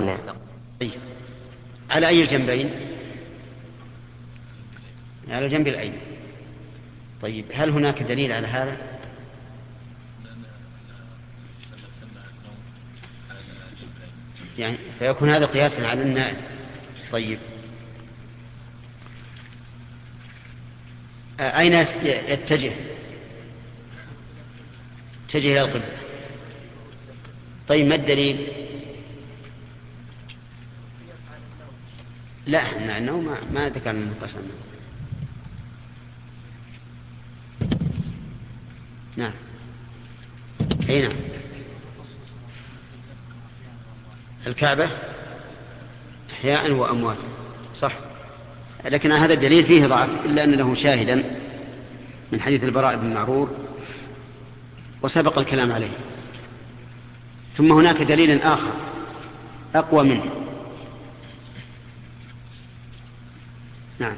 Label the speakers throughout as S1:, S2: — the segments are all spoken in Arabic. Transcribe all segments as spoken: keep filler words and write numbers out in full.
S1: نعم.
S2: طيب. على أي الجنبين؟ على الجنب الأيمن. طيب هل هناك دليل على هذا؟ يعني فيكون هذا قياسا على النائم. طيب أين يتجه؟ يتجه إلى القبلة. طيب ما الدليل؟ لا احنا النوم ما, ما ذكرنا من قسم. نعم اي نعم. الكعبة احياء وامواتا صح، لكن هذا الدليل فيه ضعف الا ان له شاهدا من حديث البراء بن معرور وسبق الكلام عليه. ثم هناك دليل آخر أقوى منه. نعم.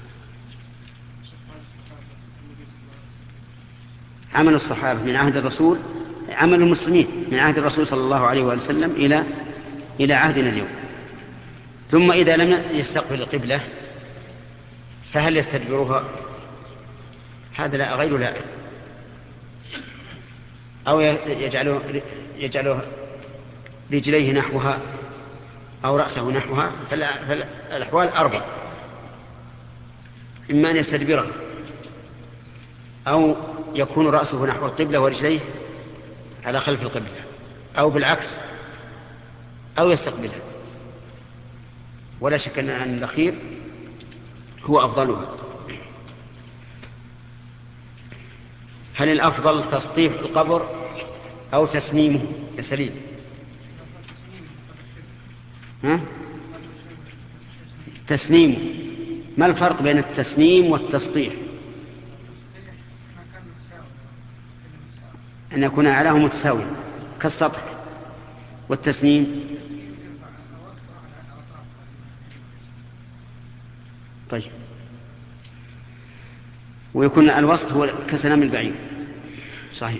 S2: عمل الصحابة من عهد الرسول، عمل المسلمين من عهد الرسول صلى الله عليه وسلم إلى إلى عهدنا اليوم. ثم إذا لم يستقبل القبلة فهل يستدبرها؟ هذا لا غير لا، أو يجعله يجعله رجليه نحوها أو رأسه نحوها. فالأحوال أربع: إما أن يستدبرها، أو يكون رأسه نحو القبلة ورجليه على خلف القبلة، أو بالعكس، أو يستقبلها. ولا شك أن الأخير هو أفضلها. هل الأفضل تسطيح القبر أو تسنيمه يا سليم؟ ها؟ تسنيمه. ما الفرق بين التسنيم والتسطيح؟ أن يكون أعلاه متساوي كالسطح. والتسنيم طيب، ويكون الوسط هو كسنام البعير. صحيح.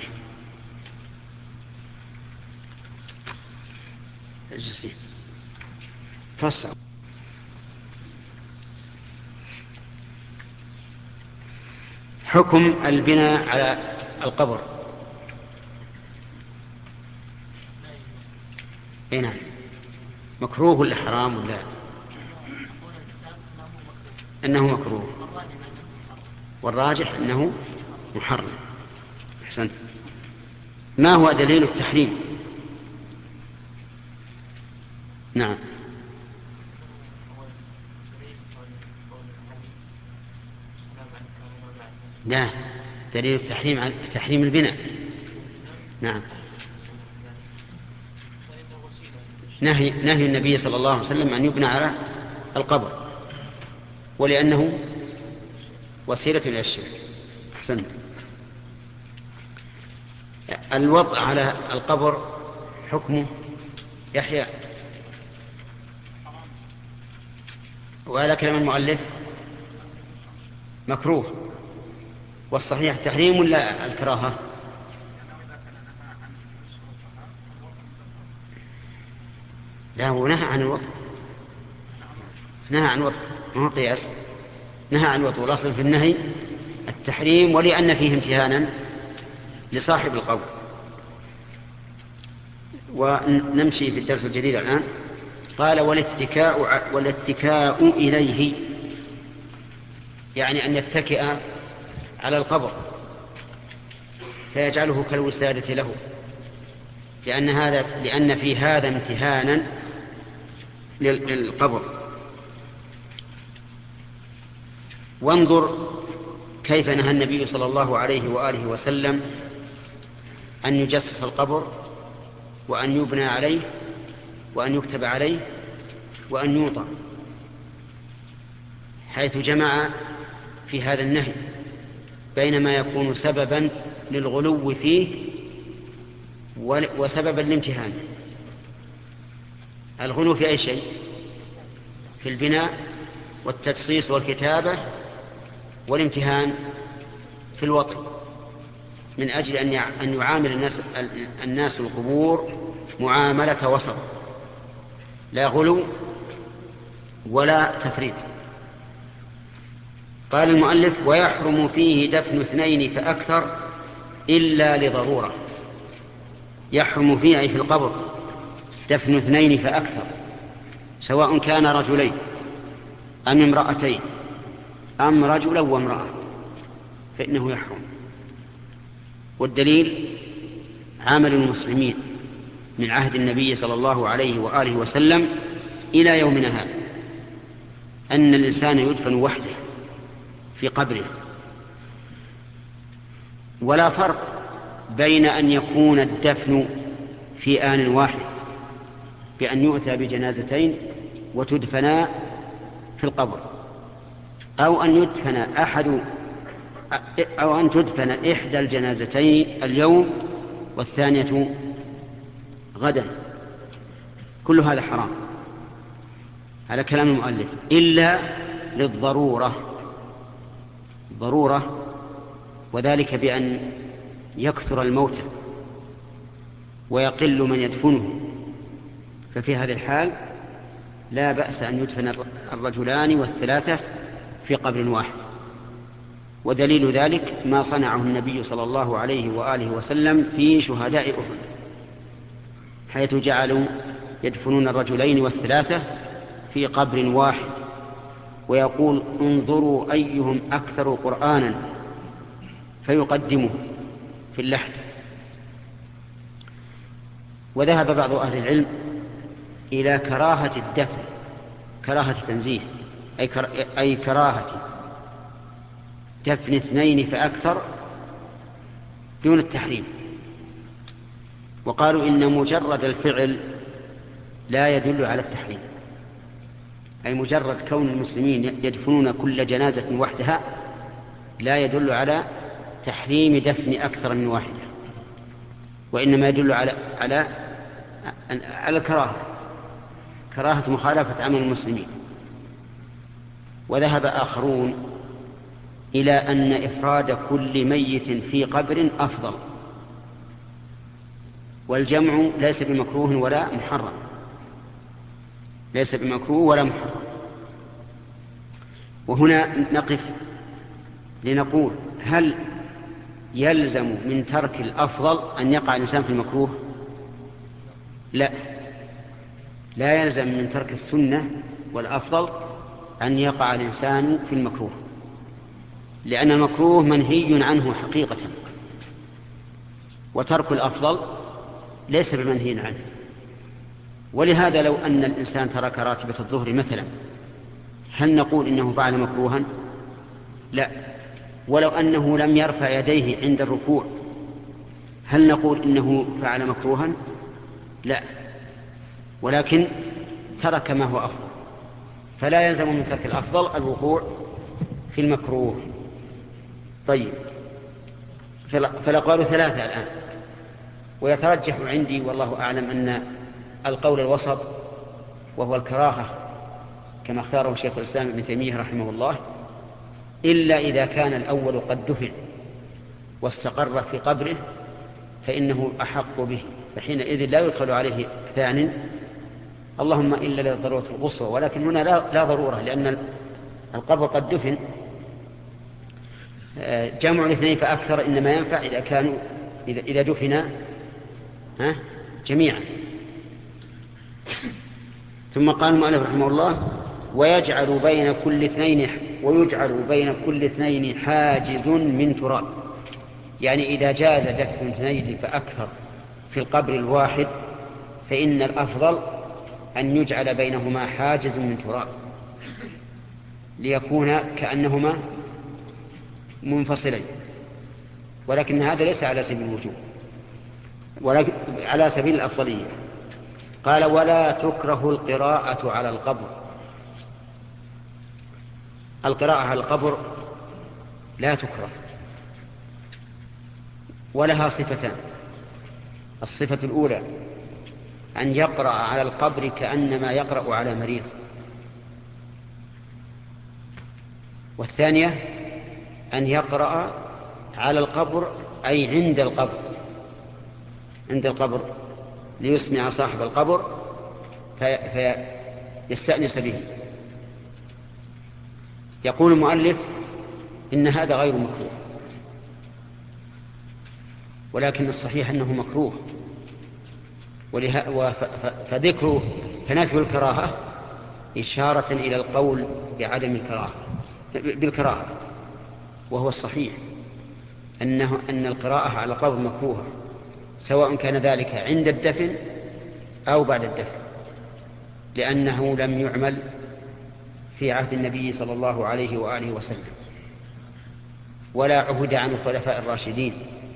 S2: اجلس توسع. حكم البناء على القبر. اي نعم. مكروه ولا حرام ولا؟ انه مكروه، والراجح انه محرم. احسنت. ما هو دليل التحريم؟ نعم. لا، دليل التحريم عن تحريم البناء. نعم. نهي نهي النبي صلى الله عليه وسلم أن يبنى على القبر، ولأنه وسيلة إلى الشرك. أحسنت. الوضع على القبر حكمه يحيى، وعلى كلام المؤلف مكروه، والصحيح تحريم ولا الكراهة؟ لا، هو نهى عن الوضع، نهى عن الوضع، ما هو قياس، نهى عن الوضع. والأصل في النهي التحريم، ولأن فيه امتهانا لصاحب القول. ونمشي في الدرس الجديد الآن. قال والاتكاء والاتكاء إليه، يعني أن يتكئ على القبر فيجعله كالوسادة له، لأن هذا لأن في هذا امتهانا للقبر. وانظر كيف نهى النبي صلى الله عليه وآله وسلم أن يجسس القبر، وأن يبنى عليه، وأن يكتب عليه، وأن يوطى، حيث جمع في هذا النهي بين ما يكون سببا للغلو فيه وسببا للامتهان. الغلو في أي شيء؟ في البناء والتجصيص والكتابة، والامتهان في الوطن، من أجل أن يعامل الناس الناس القبور معاملة وسط، لا غلو ولا تفريط. قال المؤلف: ويحرم فيه دفن اثنين فأكثر إلا لضرورة. يحرم فيه أي في القبر دفن اثنين فأكثر، سواء كان رجلين أم امرأتين أم رجلا وامرأة، فإنه يحرم. والدليل عمل المسلمين من عهد النبي صلى الله عليه وآله وسلم إلى يومنا هذا، أن الإنسان يدفن وحده في قبره. ولا فرق بين أن يكون الدفن في آن واحد بأن يؤتى بجنازتين وتدفنا في القبر، أو أن يدفن أحد أو أن تدفن إحدى الجنازتين اليوم والثانية غدا. كل هذا حرام على كلام المؤلف إلا للضرورة، ضرورة، وذلك بأن يكثر الموتى ويقل من يدفنه، ففي هذه الحال لا بأس أن يدفن الرجلان والثلاثة في قبر واحد. ودليل ذلك ما صنعه النبي صلى الله عليه وآله وسلم في شهداء أحد، حيث جعلوا يدفنون الرجلين والثلاثة في قبر واحد، ويقول: انظروا أيهم أكثر قرآنا، فيقدمه في اللحد. وذهب بعض أهل العلم إلى كراهة الدفن، كراهة تنزيه، أي, كر... أي كراهة دفن اثنين فأكثر دون التحريم. وقالوا إن مجرد الفعل لا يدل على التحريم، أي مجرد كون المسلمين يدفنون كل جنازة وحدها لا يدل على تحريم دفن أكثر من واحدة، وإنما يدل على على على الكراهة، كراهة مخالفة عمل المسلمين. وذهب آخرون إلى أن إفراد كل ميت في قبر أفضل، والجمع ليس بمكروه ولا محرم، ليس بمكروه ولا محرم. وهنا نقف لنقول: هل يلزم من ترك الأفضل أن يقع الإنسان في المكروه؟ لا، لا يلزم من ترك السنة والأفضل أن يقع الإنسان في المكروه، لأن المكروه منهي عنه حقيقة، وترك الأفضل ليس بمنهي عنه. ولهذا لو أن الإنسان ترك راتبة الظهر مثلا، هل نقول إنه فعل مكروها؟ لا. ولو أنه لم يرفع يديه عند الركوع، هل نقول إنه فعل مكروها؟ لا، ولكن ترك ما هو أفضل، فلا يلزم من ترك الأفضل الوقوع في المكروه. طيب، فالأقوال ثلاثة الآن، ويترجح عندي والله أعلم أن القول الوسط وهو الكراهة كما اختاره شيخ الإسلام ابن تيمية رحمه الله، إلا إذا كان الأول قد دفن واستقر في قبره فإنه أحق به، فحينئذ لا يدخل عليه ثان، اللهم إلا للضرورة القصوى. ولكن هنا لا, لا ضرورة، لأن القبر قد دفن. جمع الاثنين فأكثر إنما ينفع إذا كانوا إذا, إذا دفنا ها جميعا. ثم قال المؤلف رحمه الله: ويجعل بين كل اثنين ويجعل بين كل اثنين حاجز من تراب، يعني إذا جاز دفن اثنين فأكثر في القبر الواحد فإن الأفضل أن يجعل بينهما حاجز من تراب ليكون كأنهما منفصلين، ولكن هذا ليس على سبيل الوجوب ولكن على سبيل الأفضلية. قال: ولا تكره القراءة على القبر. القراءة على القبر لا تكره، ولها صفتان: الصفة الأولى أن يقرأ على القبر كأنما يقرأ على مريض، والثانية أن يقرأ على القبر أي عند القبر، عند القبر ليسمع صاحب القبر في فيستأنس به. يقول المؤلف إن هذا غير مكروه، ولكن الصحيح أنه مكروه، فذكر فنفي الكراهة إشارة إلى القول بعدم الكراهة بالكراهة، وهو الصحيح أنه أن القراءة على قول مكروهة، سواء كان ذلك عند الدفن أو بعد الدفن، لأنه لم يعمل في عهد النبي صلى الله عليه وآله وسلم، ولا عهد عن الخلفاء الراشدين،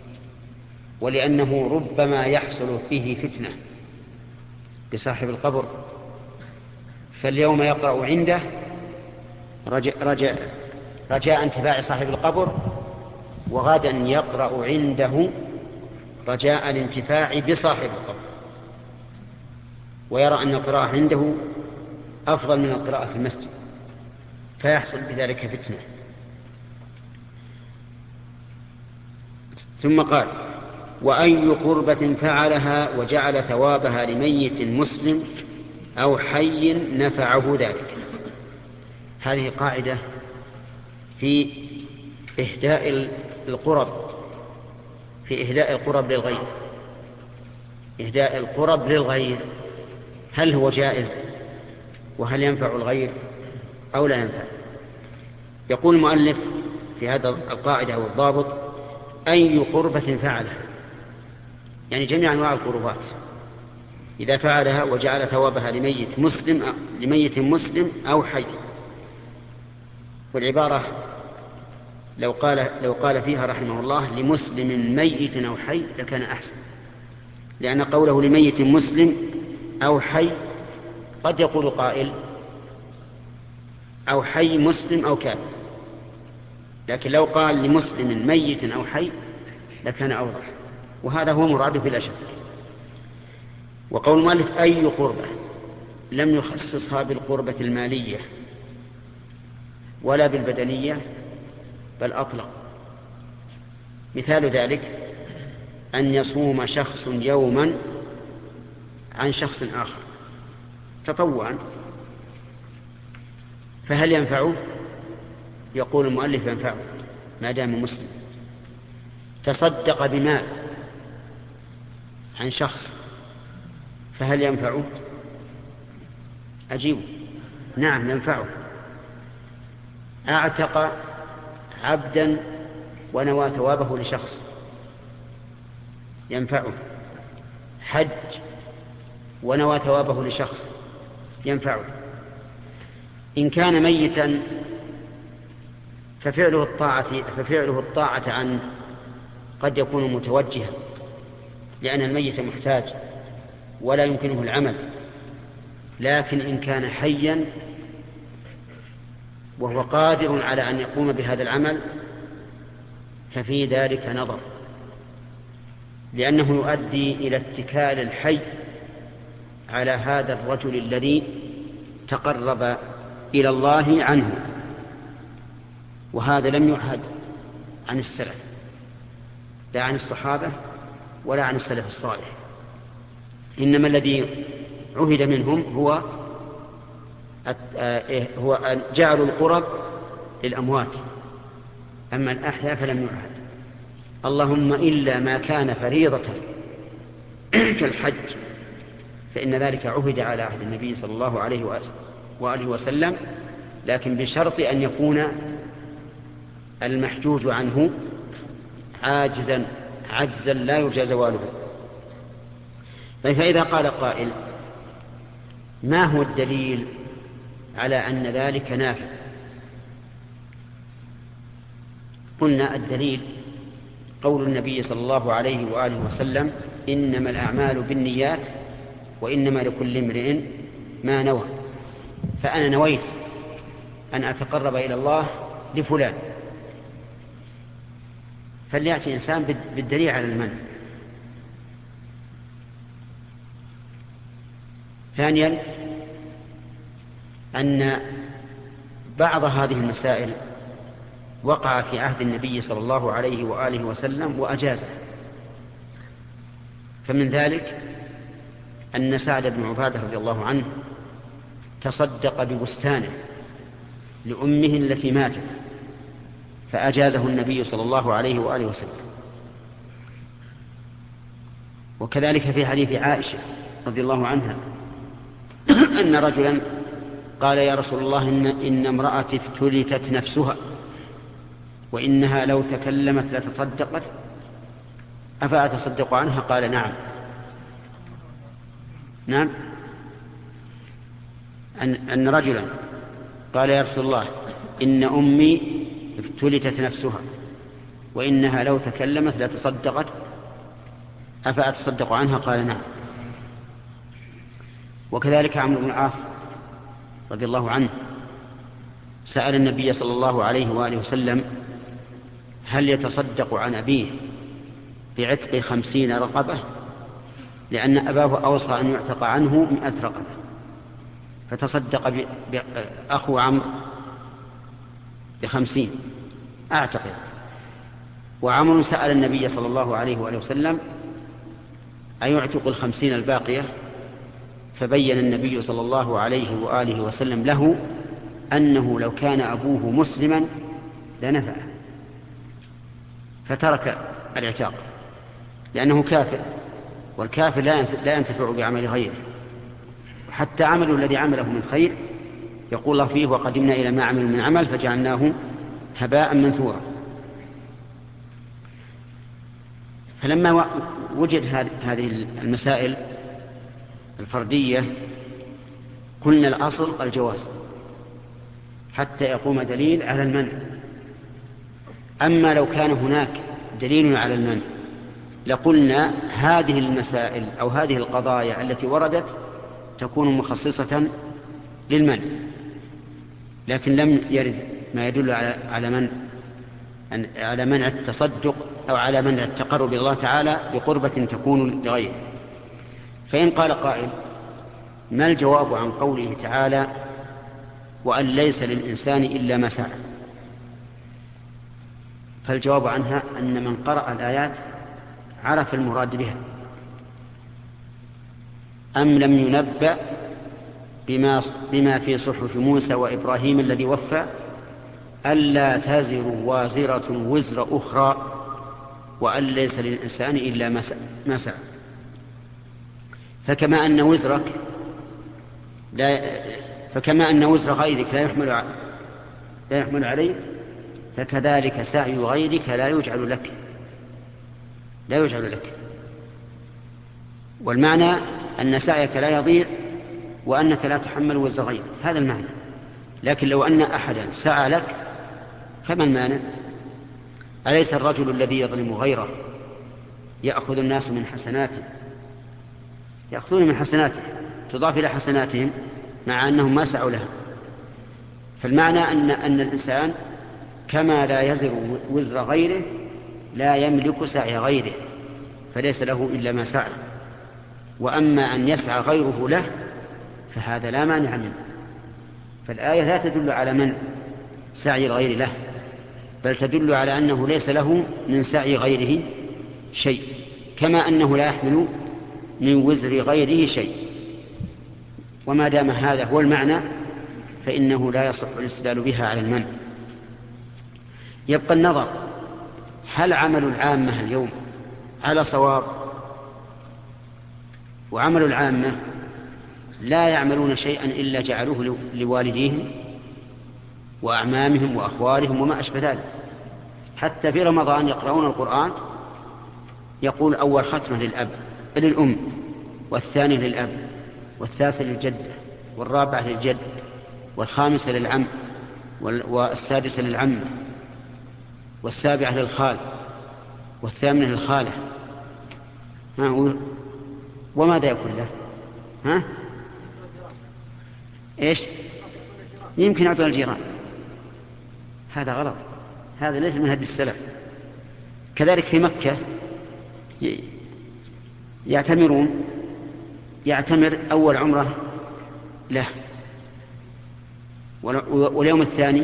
S2: ولأنه ربما يحصل به فتنة بصاحب القبر، فاليوم يقرأ عنده رجاء, رجاء, رجاء انتفاع صاحب القبر، وغدا يقرأ عنده رجاء الانتفاع بصاحب القبر، ويرى أن القراءة عنده أفضل من القراءة في المسجد، فيحصل بذلك فتنة. ثم قال: وأي قربة فعلها وجعل ثوابها لميت مسلم أو حي نفعه ذلك. هذه قاعدة في إهداء القرب في إهداء القرب للغير. إهداء القرب للغير هل هو جائز، وهل ينفع الغير أو لا ينفع؟ يقول المؤلف في هذا القاعدة والضابط: أي قربة فعلها، يعني جميع أنواع القربات إذا فعلها وجعل ثوابها لميت مسلم لميت مسلم أو حي. والعبارة لو قال لو قال فيها رحمه الله لمسلم ميت أو حي لكان أحسن، لأن قوله لميت مسلم أو حي قد يقول قائل أو حي مسلم أو كافر، لكن لو قال لمسلم ميت أو حي لكان أوضح، وهذا هو مراده بلا شك. وقول المؤلف أي قربة لم يخصصها بالقربة المالية ولا بالبدنية، بل أطلق. مثال ذلك أن يصوم شخص يوما عن شخص آخر تطوعا، فهل ينفعه؟ يقول المؤلف ينفعه ما دام مسلم. تصدق بمال عن شخص فهل ينفعه؟ أجيب نعم ينفعه. أعتق عبدا ونوى ثوابه لشخص ينفعه. حج ونوى ثوابه لشخص ينفعه. إن كان ميتا ففعله الطاعة ففعله الطاعة عنه قد يكون متوجها، لأن الميت محتاج ولا يمكنه العمل، لكن إن كان حيا وهو قادر على أن يقوم بهذا العمل ففي ذلك نظر، لأنه يؤدي إلى اتكال الحي على هذا الرجل الذي تقرب إلى الله عنه، وهذا لم يعهد عن السلف، لا عن الصحابة ولا عن السلف الصالح، إنما الذي عهد منهم هو هو جعلوا القرب للأموات، أما الأحياء فلم يعهد، اللهم إلا ما كان فريضة كالحج فإن ذلك عهد على عهد النبي صلى الله عليه وآله وسلم، لكن بشرط أن يكون المحجوج عنه عاجزا عجزا لا يرجى زواله. طيب، فإذا قال قائل ما هو الدليل على أن ذلك نافع؟ قلنا الدليل قول النبي صلى الله عليه وآله وسلم إنما الأعمال بالنيات وإنما لكل امرئ ما نوى، فأنا نويت أن أتقرب إلى الله لفلان، فليأتي إنسان بالدليل على المنع. ثانيا أن بعض هذه المسائل وقع في عهد النبي صلى الله عليه وآله وسلم وأجازه، فمن ذلك أن سعد بن عبادة رضي الله عنه تصدق ببستانه لأمه التي ماتت فأجازه النبي صلى الله عليه وآله وسلم. وكذلك في حديث عائشة رضي الله عنها أن رجلا قال يا رسول الله إن, إن امرأتي ابتلتت نفسها وإنها لو تكلمت لتصدقت أفأتصدق عنها؟ قال نعم. نعم أن, أن رجلا قال يا رسول الله إن أمي ابتلتت نفسها وإنها لو تكلمت لتصدقت أفأتصدق عنها؟ قال نعم. وكذلك عمرو بن العاص رضي الله عنه سأل النبي صلى الله عليه وآله وسلم هل يتصدق عن أبيه بعتق خمسين رقبة، لأن أباه أوصى أن يعتق عنه مئة رقبة، فتصدق أخو عمرو بخمسين أعتقد. وعمرو سأل النبي صلى الله عليه وآله وسلم أيعتق الخمسين الباقية، فبين النبي صلى الله عليه وآله وسلم له أنه لو كان أبوه مسلما لنفعه، فترك الاعتاق لأنه كافر، والكافر لا ينتفع بعمل غيره، حتى عمله الذي عمله من خير يقول الله فيه وقدمنا إلى ما عملوا من عمل فجعلناه هباء منثورا. فلما وجد هذه المسائل الفردية قلنا الأصل الجواز حتى يقوم دليل على المنع. أما لو كان هناك دليل على المنع لقلنا هذه المسائل أو هذه القضايا التي وردت تكون مخصصة للمنع، لكن لم يرد ما يدل على منع على منع التصدق أو على منع التقرب إلى الله تعالى بقربة تكون لغيره. فإن قال قائل ما الجواب عن قوله تعالى وأن ليس للإنسان إلا ما سعى؟ فالجواب عنها أن من قرأ الآيات عرف المراد بها، أم لم ينبأ بما, بما في صحف موسى وإبراهيم الذي وفى ألا تزر وازرة وزر أخرى وأن ليس للإنسان إلا ما سعى. فكما أن وزرك لا فكما أن وزر غيرك لا يحمل لا يحمل عليك، فكذلك سعي غيرك لا يجعل لك لا يجعل لك والمعنى أن سعيك لا يضيع وأنك لا تحمل وزر غيرك، هذا المعنى. لكن لو أن أحدا سعى لك فما المانع؟ أليس الرجل الذي يظلم غيره يأخذ الناس من حسناته يأخذون من حسناته تضاف إلى حسناتهم مع أنهم ما سعوا لها؟ فالمعنى أن, أن الإنسان كما لا يزر وزر غيره لا يملك سعي غيره، فليس له إلا ما سعى. وأما أن يسعى غيره له فهذا لا مانع منه. فالآية لا تدل على من سعي الغير له، بل تدل على أنه ليس له من سعي غيره شيء، كما أنه لا يحمل من وزر غيره شيء. وما دام هذا هو المعنى فإنه لا يصح الاستدلال بها على المنع. يبقى النظر هل عمل العامة اليوم على صواب؟ وعمل العامة لا يعملون شيئا إلا جعلوه لوالديهم وأعمامهم وأخوالهم وما أشبه ذلك. حتى في رمضان يقرؤون القرآن يقول أول ختمة للأب للأم، والثاني للأب، والثالثة للجدة، والرابعة للجد، والخامسة للعم، والسادسة للعمة، والسابعة للخال، والثامنة للخالة. ها وماذا يكون له؟ ها إيش؟ يمكن يعطي الجيران. هذا غلط، هذا ليس من هدي السلف. كذلك في مكة يعتمرون يعتمر أول عمرة له، واليوم الثاني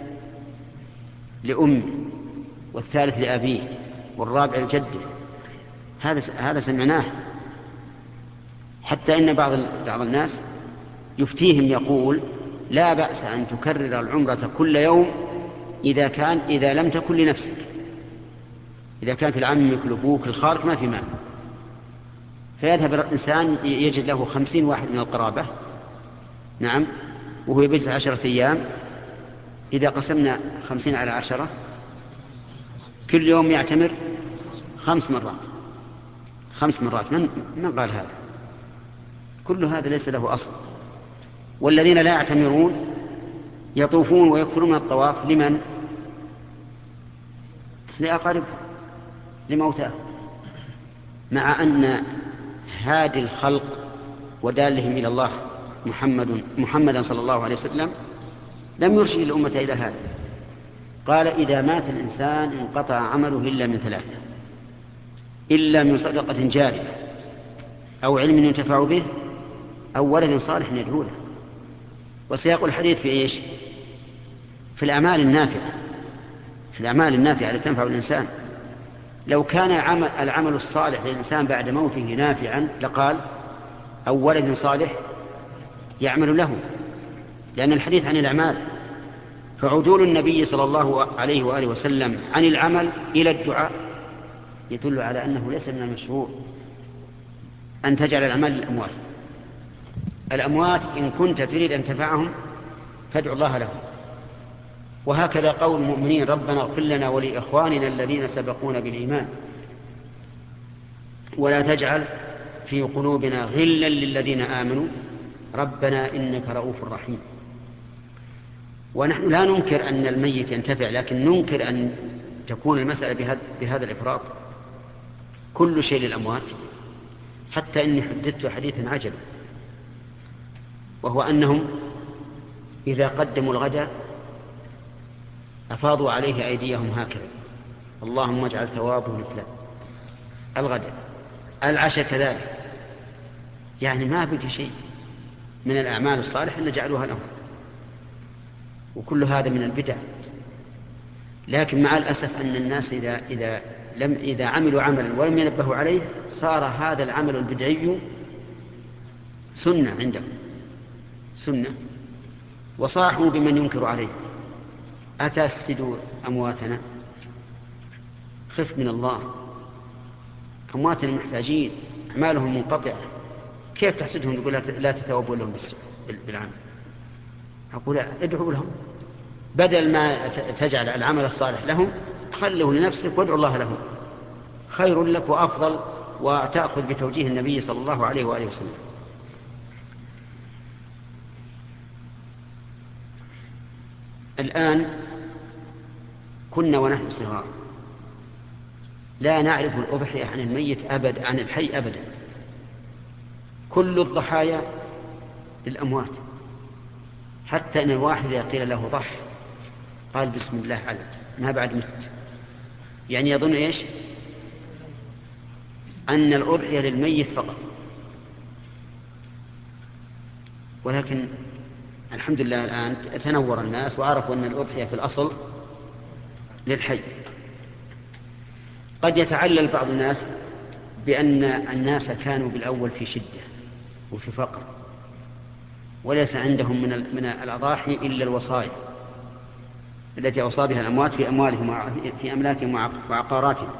S2: لأمه، والثالث لأبيه، والرابع لجده. هذا هذا سمعناه حتى إن بعض بعض الناس يفتيهم يقول لا بأس أن تكرر العمرة كل يوم إذا كان إذا لم تكن لنفسك، إذا كانت العمك الأبوك الخالق ما في معنى. فيذهب الإنسان يجد له خمسين واحد من القرابة، نعم، وهو يبجز عشرة أيام، إذا قسمنا خمسين على عشرة كل يوم يعتمر خمس مرات خمس مرات من من قال هذا؟ كل هذا ليس له أصل. والذين لا يعتمرون يطوفون ويكثرون من الطواف لمن؟ لأقاربهم، لموتاه، مع أن هادي الخلق ودالهم إلى الله محمد محمدا صلى الله عليه وسلم لم يرشد الأمة إلى هذا. قال إذا مات الإنسان انقطع عمله إلا من ثلاثة: إلا من صدقة جارية أو علم ينتفع به أو ولد صالح يدعو له. وسياق الحديث في إيش؟ في الأعمال النافعة، في الأعمال النافعة التي تنفع الإنسان. لو كان عمل العمل الصالح للإنسان بعد موته نافعا لقال أو ولد صالح يعمل له، لأن الحديث عن الأعمال. فعدول النبي صلى الله عليه وآله وسلم عن العمل إلى الدعاء يدل على أنه ليس من المشروع أن تجعل الأعمال للأموات. الأموات إن كنت تريد أن تنفعهم فادعوا الله لهم. وهكذا قول المؤمنين ربنا اغفر لنا ولإخواننا الذين سبقونا بالإيمان ولا تجعل في قلوبنا غلا للذين آمنوا ربنا إنك رؤوف رحيم. ونحن لا ننكر أن الميت ينتفع، لكن ننكر أن تكون المسألة بهذا, بهذا الإفراط، كل شيء للأموات. حتى إني حدثت حديثا عجبا، وهو أنهم إذا قدموا الغداء أفاضوا عليه أيديهم هكذا: اللهم اجعل ثوابه لفلان. الغداء العشاء كذلك، يعني ما بقي شيء من الأعمال الصالحة نجعلها لهم. وكل هذا من البدع. لكن مع الأسف أن الناس إذا, إذا, لم إذا عملوا عملا ولم ينبهوا عليه صار هذا العمل البدعي سنة عندهم، سنة، وصاحوا بمن ينكر عليه. أتفسدوا أمواتنا؟ خف من الله، أمواتنا المحتاجين أعمالهم منقطعة، كيف تحسدهم تقول لا تتوبوا لهم بالعمل؟ أقول ادعوا لهم، بدل ما تجعل العمل الصالح لهم خله لنفسك وادعوا الله لهم، خير لك وأفضل، وتأخذ بتوجيه النبي صلى الله عليه وآله وسلم. الآن كنا ونحن صغار لا نعرف الأضحية عن الميت أبدا، عن الحي أبدا. كل الضحايا للأموات، حتى أن الواحد إذا قيل له ضح قال بسم الله عليك ما بعد مت، يعني يظن إيش؟ أن الأضحية للميت فقط. ولكن الحمد لله الآن تنور الناس وعرفوا أن الأضحية في الأصل للحي. قد يتعلل بعض الناس بأن الناس كانوا بالأول في شدة وفي فقر، وليس عندهم من من الأضاحي إلا الوصايا التي أوصى بها الأموات في أموالهم في أملاكهم وعقاراتهم.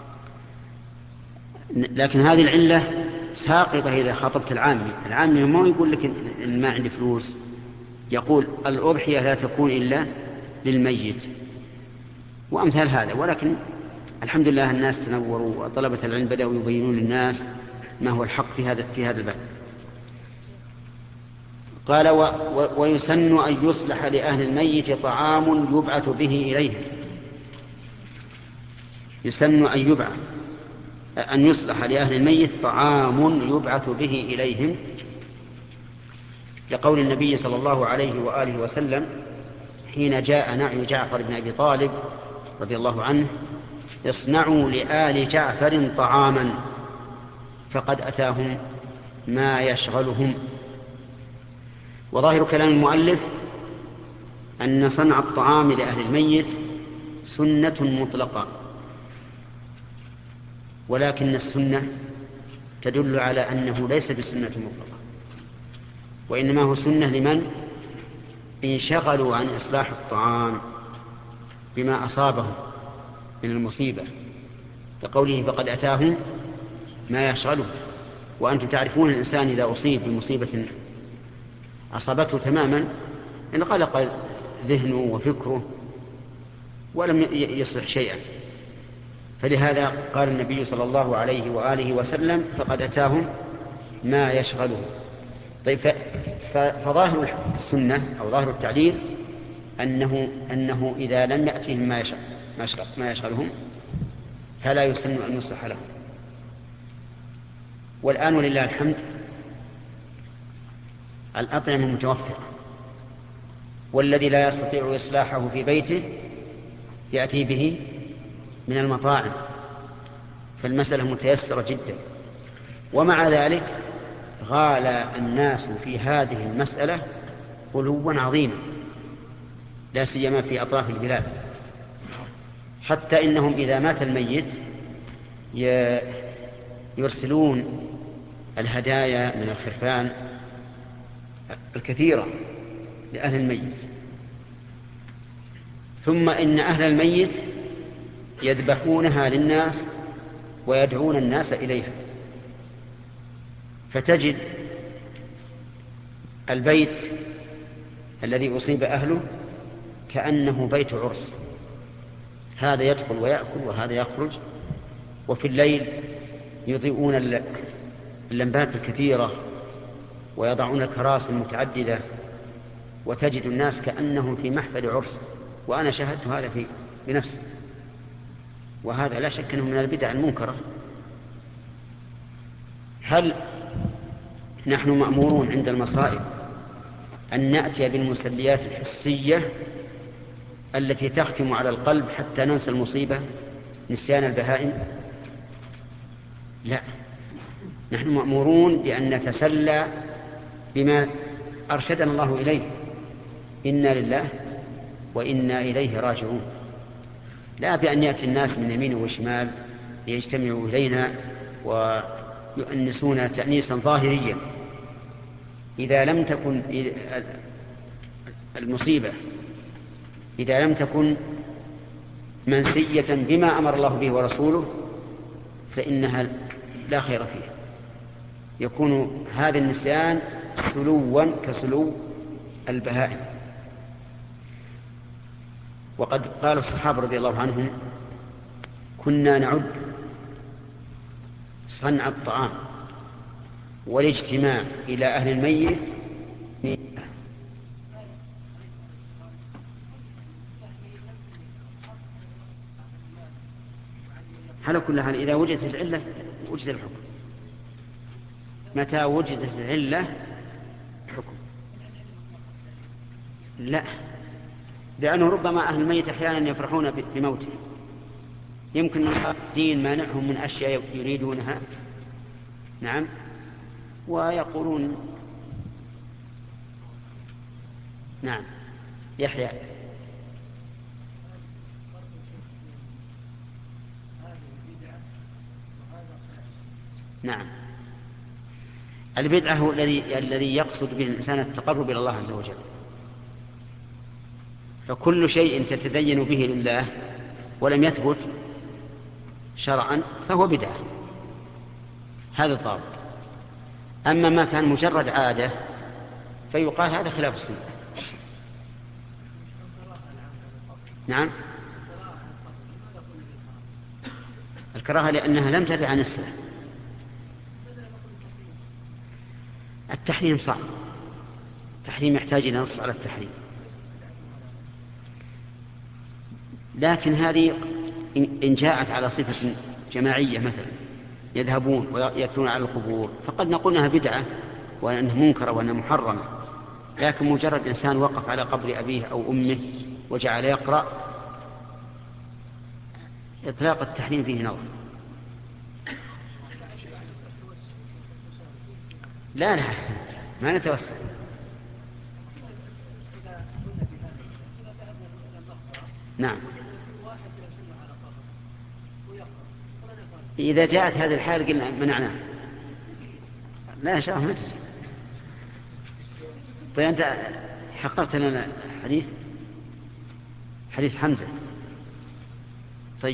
S2: لكن هذه العلة ساقطة إذا خاطبت العامي. العامي ما يقول لك إن ما عندي فلوس، يقول الأضحية لا تكون إلا للميت وأمثال هذا. ولكن الحمد لله الناس تنوروا وطلبة العلم بدأوا يبينون للناس ما هو الحق في هذا في هذا الباب. قال و و ويسن أن يصلح لأهل الميت طعام يبعث به إليهم. يسن أن يبعث أن يصلح لأهل الميت طعام يبعث به إليهم، لقول النبي صلى الله عليه وآله وسلم حين جاء نعي جعفر بن أبي طالب رضي الله عنه: اصنعوا لآل جعفر طعاما فقد أتاهم ما يشغلهم. وظاهر كلام المؤلف أن صنع الطعام لأهل الميت سنة مطلقة، ولكن السنة تدل على أنه ليس بسنة مطلقة، وإنما هو سنة لمن انشغلوا عن إصلاح الطعام بما أصابهم من المصيبة، لقوله فقد أتاهم ما يشغله. وأنتم تعرفون الإنسان إذا أصيب بمصيبة أصابته تماما انغلق ذهنه وفكره ولم يصلح شيئا. فلهذا قال النبي صلى الله عليه وآله وسلم فقد أتاهم ما يشغله. طيب، فظاهر السنة أو ظاهر التعليل أنه, أنه إذا لم يأتهم ما, يشغل ما يشغلهم فلا يسن أن يصلح لهم. والآن ولله الحمد الأطعمة متوفرة، والذي لا يستطيع إصلاحه في بيته يأتي به من المطاعم، فالمسألة متيسرة جدا. ومع ذلك غالى الناس في هذه المسألة غلوا عظيما، لا سيما في أطراف البلاد، حتى إنهم إذا مات الميت يرسلون الهدايا من الخرفان الكثيرة لأهل الميت، ثم إن أهل الميت يذبحونها للناس ويدعون الناس إليها، فتجد البيت الذي أصيب أهله كأنه بيت عرس، هذا يدخل ويأكل وهذا يخرج. وفي الليل يضيئون اللمبات الكثيرة ويضعون الكراسي المتعددة، وتجد الناس كأنهم في محفل عرس. وأنا شاهدت هذا في بنفسي، وهذا لا شك أنه من البدع المنكرة. هل نحن مأمورون عند المصائب أن نأتي بالمسليات الحسية التي تختم على القلب حتى ننسى المصيبة نسيان البهائم؟ لا، نحن مأمورون بأن نتسلى بما أرشدنا الله إليه، إنا لله وإنا إليه راجعون، لا بأن يأتي الناس من يمين وشمال ليجتمعوا إلينا ويؤنسون تأنيسا ظاهريا. إذا لم تكن المصيبة إذا لم تكن منسية بما أمر الله به ورسوله فإنها لا خير فيها، يكون هذا النسيان سلوا كسلو البهائم. وقد قال الصحابة رضي الله عنهم كنا نعد صنع الطعام والاجتماع إلى أهل الميت على كل حال. إذا وجدت العلة وجد الحكم، متى وجدت العلة حكم. لا، لأنه ربما أهل الميت أحيانا يفرحون بموته، يمكن الدين مانعهم من أشياء يريدونها، نعم، ويقولون نعم. يحيى نعم. البدعة هو الذي الذي يقصد به الإنسان التقرب إلى الله عز وجل، فكل شيء تتدين به لله ولم يثبت شرعا فهو بدعة، هذا الضابط. أما ما كان مجرد عادة فيقال هذا خلاف السنة. نعم، الكراهة لأنها لم ترد عن السنة. التحريم صعب، التحريم يحتاج إلى نص على التحريم، لكن هذه إن جاءت على صفة جماعية مثلا يذهبون ويأتون على القبور فقد نقول أنها بدعة وأنها منكرة وأنها محرمة. لكن مجرد إنسان وقف على قبر أبيه أو أمه وجعل يقرأ، إطلاق التحريم فيه نظر. لا لا، ما نتوسع. نعم، إذا جاءت هذه الحالة قلنا منعناه، لا إن شاء الله ما تجي. طيب أنت حققت لنا حديث حديث حمزة. طيب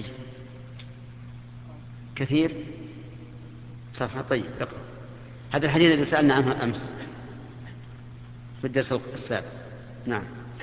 S2: كثير صفحة. طيب اقرأ هذا الحديث الذي سألنا عنه أمس في الدرس السابق. نعم.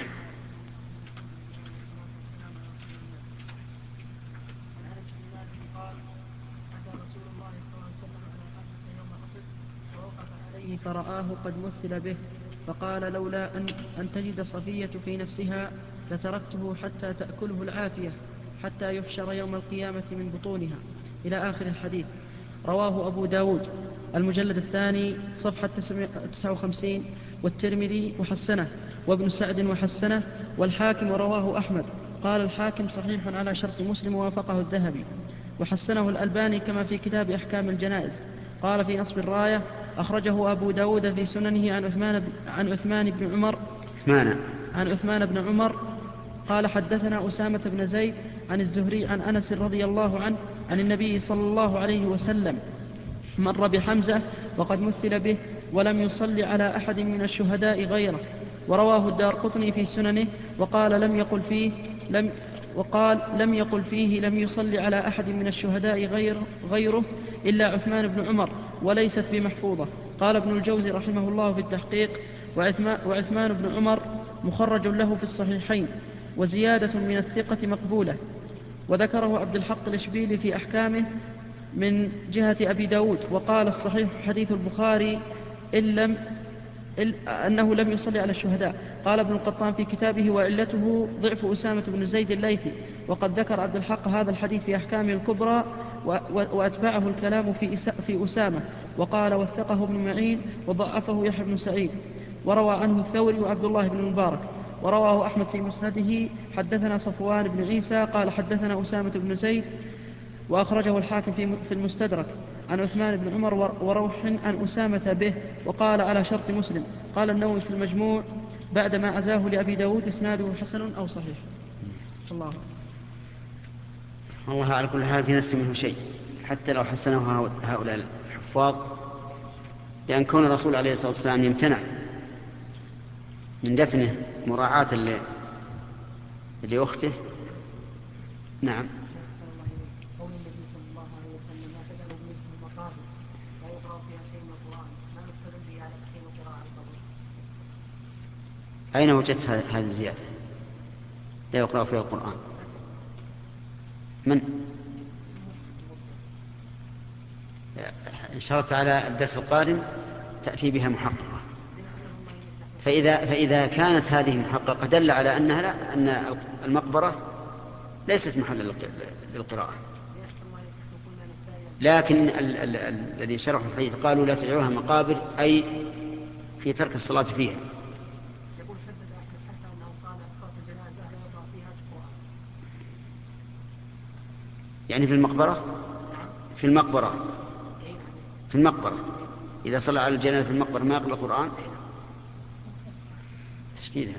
S1: فرآه قد مثل به فقال لولا أن, أن تجد صفية في نفسها لتركته حتى تأكله العافية حتى يحشر يوم القيامة من بطونها إلى آخر الحديث. رواه أبو داود المجلد الثاني صفحة تسعة وخمسين والترمذي وحسنه وابن سعد وحسنه والحاكم ورواه أحمد. قال الحاكم صحيح على شرط مسلم ووافقه الذهبي وحسنه الألباني كما في كتاب أحكام الجنائز. قال في نصب الراية أخرجه أبو داود في سننه عن عثمان عن عثمان بن عمر
S2: عثمان
S1: عن عثمان بن عمر قال حدثنا أسامة بن زيد عن الزهري عن أنس رضي الله عنه عن النبي صلى الله عليه وسلم مر بحمزة وقد مثل به ولم يصلي على أحد من الشهداء غيره. ورواه الدارقطني في سننه وقال لم يقل فيه لم وقال لم يقل فيه لم يصلي على أحد من الشهداء غير غيره إلا عثمان بن عمر وليست بمحفوظة. قال ابن الجوزي رحمه الله في التحقيق وعثمان بن عمر مخرج له في الصحيحين وزيادة من الثقة مقبولة. وذكره عبد الحق الإشبيلي في أحكامه من جهة أبي داود وقال الصحيح حديث البخاري إن لم أنه لم يصلي على الشهداء. قال ابن القطان في كتابه وعلته ضعف أسامة بن زيد الليثي. وقد ذكر عبد الحق هذا الحديث في أحكامه الكبرى وأتبعه الكلام في أسامة وقال وثقه ابن معين وضعفه يحيى بن سعيد. وروى عنه الثوري وعبد الله بن المبارك. ورواه أحمد في مسنده حدثنا صفوان بن عيسى قال حدثنا أسامة بن زيد وأخرجه الحاكم في المستدرك عن عثمان بن عمر وروح عن أسامة به وقال على شرط مسلم. قال النووي في المجموع بعدما عزاه لأبي داود إسناده حسن أو صحيح. الله
S2: الله على كل حال في نفس منه شيء حتى لو حسنه هؤلاء الحفاظ لأن كون الرسول عليه الصلاة والسلام يمتنع من دفنه مراعاة لأخته. نعم. أين وجدت هذه الزيادة لا يقرأ فيها القرآن؟ من إن شرط على الدرس القادم تأتي بها محققة. فإذا, فإذا كانت هذه محققة دل على أنها لا أن المقبرة ليست محلا للقراءة. لكن الذي شرحوا الحديث قالوا لا تجعلوها مقابر أي في ترك الصلاة فيها. يعني في المقبرة في المقبرة في المقبرة إذا صلى على الجنازة في المقبرة ما يقرأ القرآن تشديدها.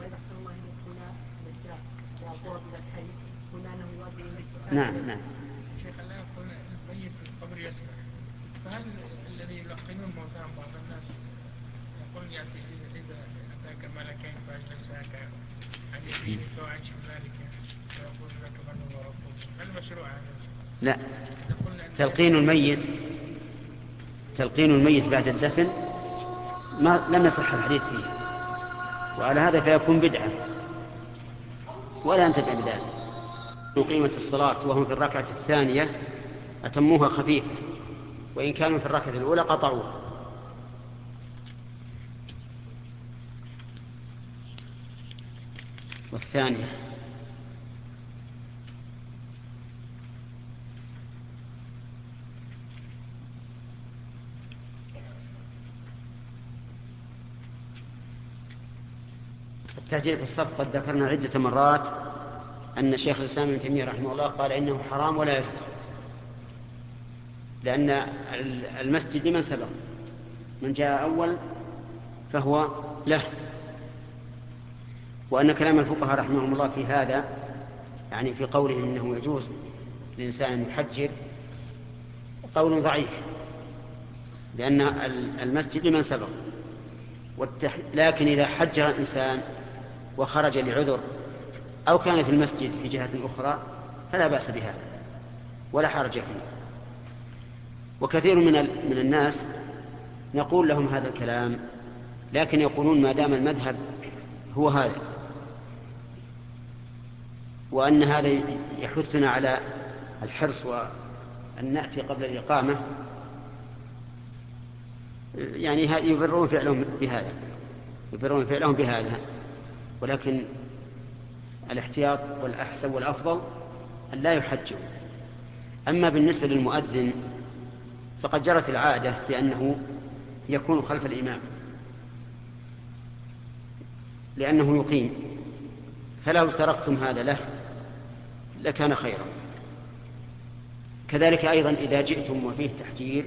S2: نعم نعم.
S3: شيخ لا يقول الميت في القبر يسمع فهل الذي يلقنون موتاهم بعض الناس يقول يأتي إذا أتاك ملكين فأجلساك عن يمينك وعن شمالك ويقول لك من هو ربك هل مشروع هذا؟
S2: لا. تلقين الميت تلقين الميت بعد الدفن ما لم يصح الحديث فيه وعلى هذا فيكون بدعة ولا ينتفع بذلك. قيمة الصلاة وهم في الركعة الثانية أتموها خفيفة وإن كانوا في الركعة الأولى قطعوها. والثانية التعجيل في الصف قد ذكرنا عدة مرات أن شيخ الإسلام ابن تيمية رحمه الله قال إنه حرام ولا يجوز لأن المسجد لمن سبق من جاء أول فهو له. وأن كلام الفقهاء رحمهم الله في هذا يعني في قوله إنه يجوز للإنسان أن يحجر قول ضعيف لأن المسجد لمن سبق. والتح... لكن إذا حجر الإنسان وخرج لعذر أو كان في المسجد في جهة أخرى فلا بأس بها ولا حرج فيه. وكثير من, ال... من الناس نقول لهم هذا الكلام، لكن يقولون ما دام المذهب هو هذا وأن هذا يحثنا على الحرص وأن نأتي قبل الإقامة، يعني يبرون فعلهم بهذا يبرون فعلهم بهذا ولكن الاحتياط والأحسن والأفضل أن لا يحجوا. أما بالنسبة للمؤذن فقد جرت العادة بأنه يكون خلف الإمام لأنه يقيم، فلو تركتم هذا له لكان خيرا. كذلك أيضا إذا جئتم وفيه تحجير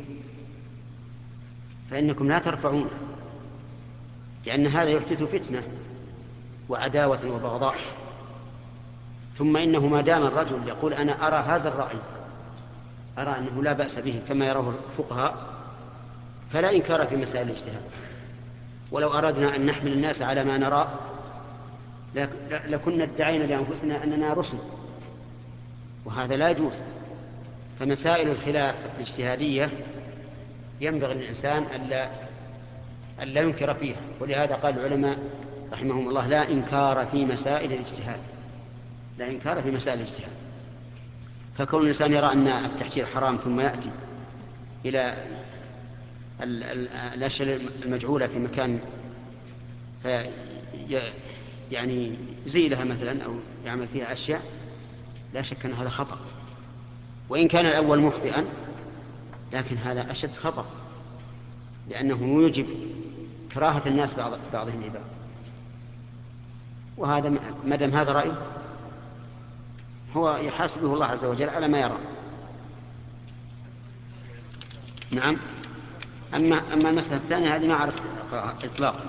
S2: فإنكم لا ترفعونه، لأن هذا يحدث فتنة وعداوة وبغضاء. ثم إنه ما دام الرجل يقول أنا أرى هذا الرأي، أرى أنه لا بأس به كما يراه الفقهاء، فلا إنكار في مسائل الاجتهاد. ولو أردنا أن نحمل الناس على ما نرى لكنا ادعينا لأنفسنا أننا رسل، وهذا لا يجوز. فمسائل الخلاف الاجتهادية ينبغي للإنسان ألا ألا ينكر فيها، ولهذا قال العلماء رحمهم الله لا إنكار في مسائل الاجتهاد، لا إنكار في مسائل الاجتهاد. فكون الإنسان يرى أن التحجير حرام ثم يأتي إلى الأشياء المجعولة في مكان في يعني يزيلها مثلا أو يعمل فيها أشياء، لا شك أن هذا خطأ، وإن كان الأول مخطئا لكن هذا أشد خطأ، لأنه يوجب كراهة الناس بعض بعضهم لبعض. وهذا ما دام هذا رأيه هو يحاسبه الله عز وجل على ما يرى. نعم. أما أما المسألة الثانية هذه ما أعرف إطلاقا.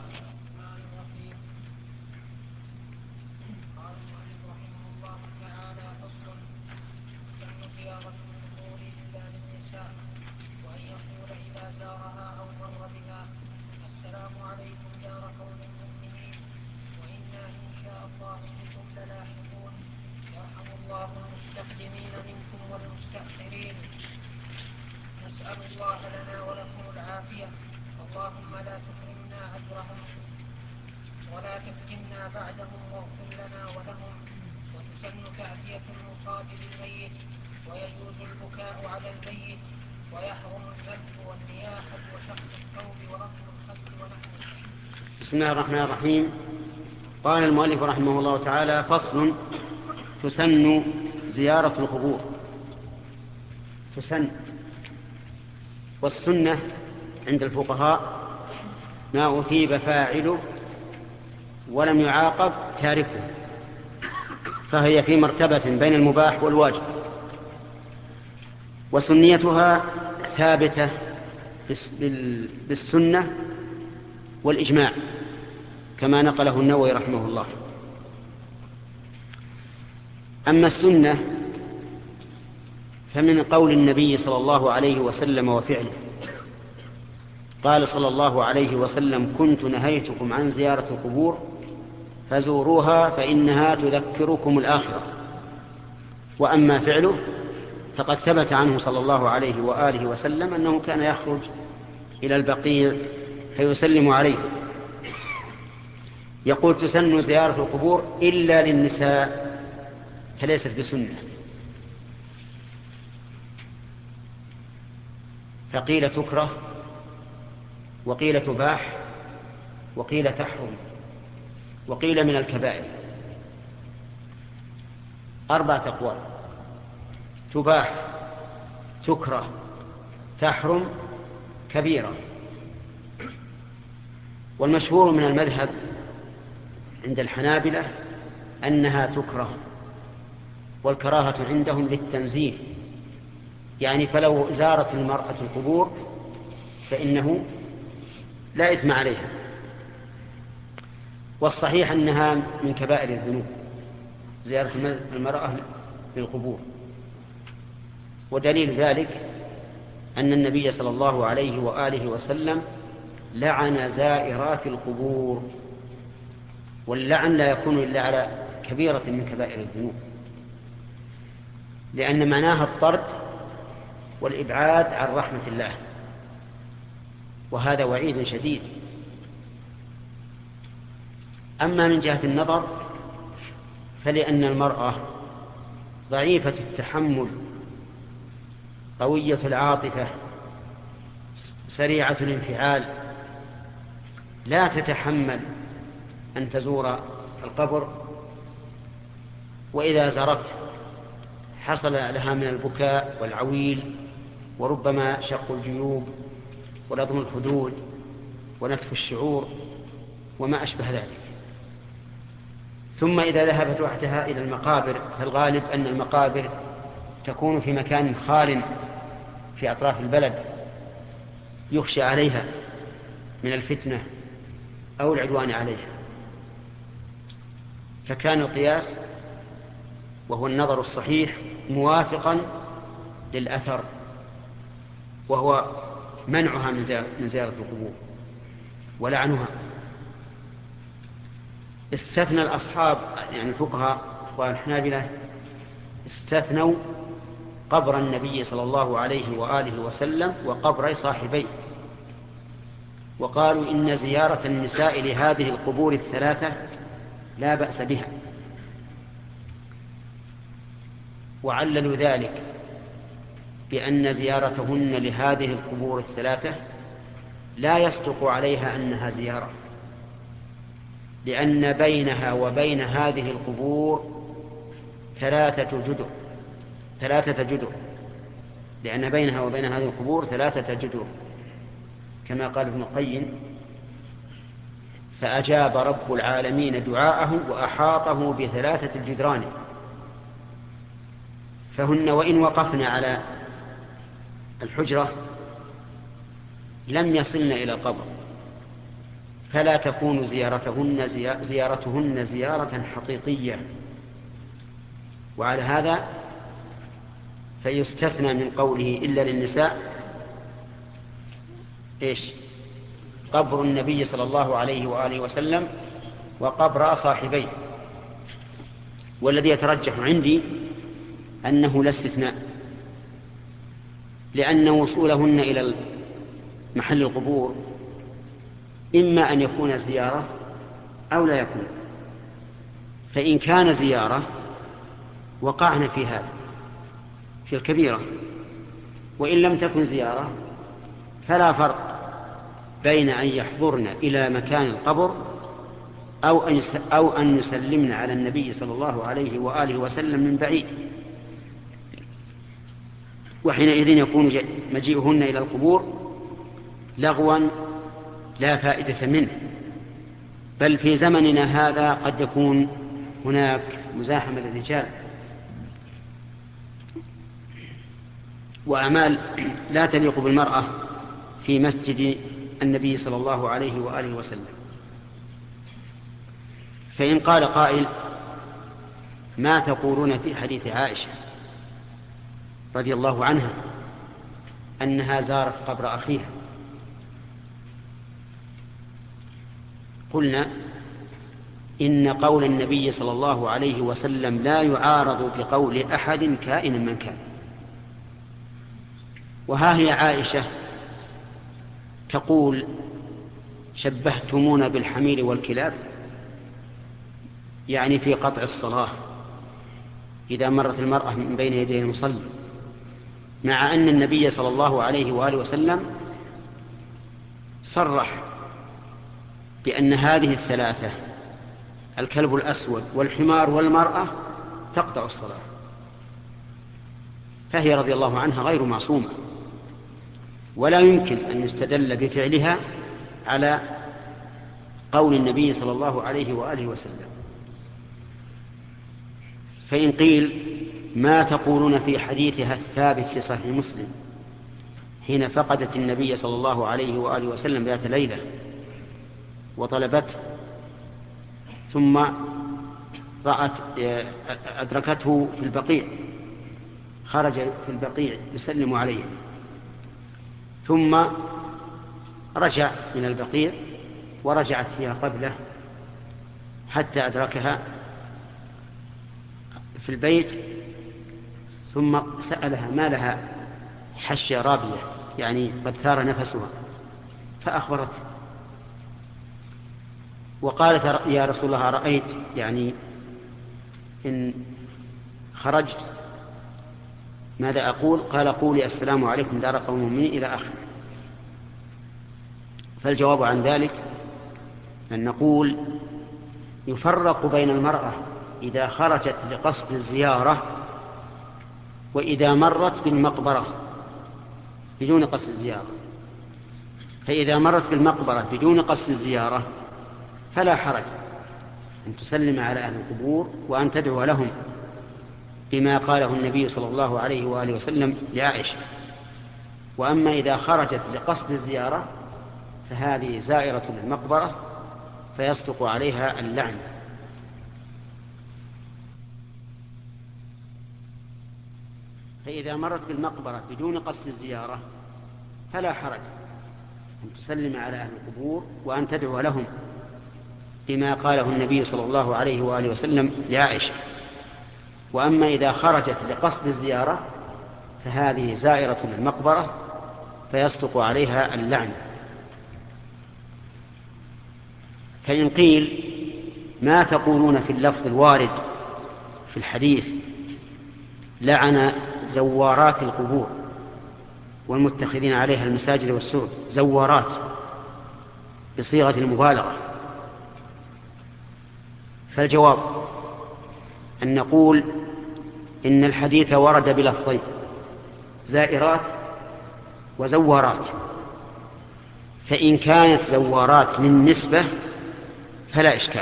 S2: بسم الله الرحمن الرحيم. قال المؤلف رحمه الله تعالى: فصل. تسن زيارة القبور. تسن، والسنة عند الفقهاء ما أثيب فاعله ولم يعاقب تاركه، فهي في مرتبة بين المباح والواجب، وسنيتها ثابتة بالسنة والإجماع كما نقله النووي رحمه الله. أما السنة فمن قول النبي صلى الله عليه وسلم وفعله، قال صلى الله عليه وسلم: كنت نهيتكم عن زيارة القبور فزوروها فإنها تذكركم الآخرة. وأما فعله فقد ثبت عنه صلى الله عليه وآله وسلم أنه كان يخرج إلى البقيع فيسلم عليه. يقول: تسن زيارة القبور إلا للنساء، فليست بسنة. فقيل تكره، وقيل تباح، وقيل تحرم، وقيل من الكبائر. أربعة أقوال: تباح، تكره، تحرم، كبيرة. والمشهور من المذهب عند الحنابلة أنها تكره، والكراهة عندهم للتنزيه، يعني فلو زارت المرأة القبور فإنه لا إثم عليها. والصحيح أنها من كبائر الذنوب زيارة المرأة للقبور، ودليل ذلك أن النبي صلى الله عليه وآله وسلم لعن زائرات القبور، واللعن لا يكون إلا على كبيرة من كبائر الذنوب، لأن معناها الطرد والإبعاد عن رحمة الله، وهذا وعيد شديد. أما من جهة النظر فلأن المرأة ضعيفة التحمل قوية العاطفة سريعة الانفعال، لا تتحمل أن تزور القبر، وإذا زارته حصل لها من البكاء والعويل، وربما شق الجيوب ولضم الخدود ونتف الشعور وما أشبه ذلك. ثم إذا ذهبت وحدها إلى المقابر، فالغالب أن المقابر تكون في مكان خال في أطراف البلد يخشى عليها من الفتنة أو العدوان عليها، فكان القياس وهو النظر الصحيح موافقا للأثر، وهو منعها من زيارة القبور ولعنها. استثنى الأصحاب يعني الفقهاء والحنابلة استثنوا قبر النبي صلى الله عليه وآله وسلم وقبر صاحبيه، وقالوا إن زيارة النساء لهذه القبور الثلاثة لا بأس بها، وعللوا ذلك بأن زيارتهن لهذه القبور الثلاثة لا يصدق عليها أنها زيارة، لأن بينها وبين هذه القبور ثلاثة جدر ثلاثة جدر لأن بينها وبين هذه القبور ثلاثة جدر، كما قال ابن القيم: فأجاب رب العالمين دعاءه وأحاطه بثلاثة الجدران، فهن وإن وقفن على الحجرة لم يصلن إلى القبر، فلا تكون زيارتهن زيارتهن زيارة حقيقية. وعلى هذا فيستثنى من قوله إلا للنساء إيش؟ قبر النبي صلى الله عليه وآله وسلم وقبر صاحبيه. والذي يترجح عندي أنه لا استثناء، لأن وصولهن إلى محل القبور إما أن يكون زيارة أو لا يكون، فإن كان زيارة وقعنا في هذا في الكبيرة، وإن لم تكن زيارة فلا فرق بين أن يحضرن إلى مكان القبر أو أن أو أن يسلمن على النبي صلى الله عليه وآله وسلم من بعيد، وحينئذ يكون مجيئهن إلى القبور لغوا لا فائدة منه، بل في زمننا هذا قد يكون هناك مزاحمة للرجال وأعمال لا تليق بالمرأة في مسجد النبي صلى الله عليه وآله وسلم. فإن قال قائل: ما تقولون في حديث عائشة رضي الله عنها أنها زارت قبر أخيها؟ قلنا: إن قول النبي صلى الله عليه وسلم لا يعارض بقول أحد كائن من كان. وها هي عائشة تقول: شبهتمونا بالحمير والكلاب، يعني في قطع الصلاة إذا مرت المرأة من بين يدي المصلي، مع أن النبي صلى الله عليه وآله وسلم صرح بأن هذه الثلاثة الكلب الأسود والحمار والمرأة تقطع الصلاة، فهي رضي الله عنها غير معصومة، ولا يمكن أن يستدل بفعلها على قول النبي صلى الله عليه وآله وسلم. فإن قيل: ما تقولون في حديثها الثابت في صحيح مسلم حين فقدت النبي صلى الله عليه وآله وسلم ذات ليلة وطلبته ثم رأت أدركته في البقيع، خرج في البقيع يسلم عليه، ثم رجع من البقيع ورجعت هي قبله حتى أدركها في البيت، ثم سألها ما لها حشية رابية، يعني قد ثار نفسها، فأخبرته وقالت يا رسول الله رأيت يعني إن خرجت ماذا أقول؟ قال قولي السلام عليكم دار قوم مؤمنين إلى آخره. فالجواب عن ذلك أن نقول يفرق بين المرأة إذا خرجت لقصد الزيارة وإذا مرت بالمقبرة بدون قصد الزيارة. فإذا مرت بالمقبرة بدون قصد الزيارة فلا حرج أن تسلم على أهل القبور وأن تدعو لهم بما قاله النبي صلى الله عليه وآله وسلم لعائشة. وأما إذا خرجت لقصد الزيارة فهذه زائرة للمقبرة فيصدق عليها اللعن. فإذا مرت بالمقبرة بدون قصد الزيارة فلا حرج أن تسلم على أهل القبور وأن تدعو لهم بما قاله النبي صلى الله عليه وآله وسلم لعائشة. وأما إذا خرجت لقصد الزيارة فهذه زائرة للمقبرة فيصدق عليها اللعن. فإن قيل ما تقولون في اللفظ الوارد في الحديث لعن زوارات القبور والمتخذين عليها المساجد والسور، زوارات بصيغة المبالغة، فالجواب أن نقول إن الحديث ورد بلفظين زائرات وزوارات، فإن كانت زوارات للنسبة فلا إشكال،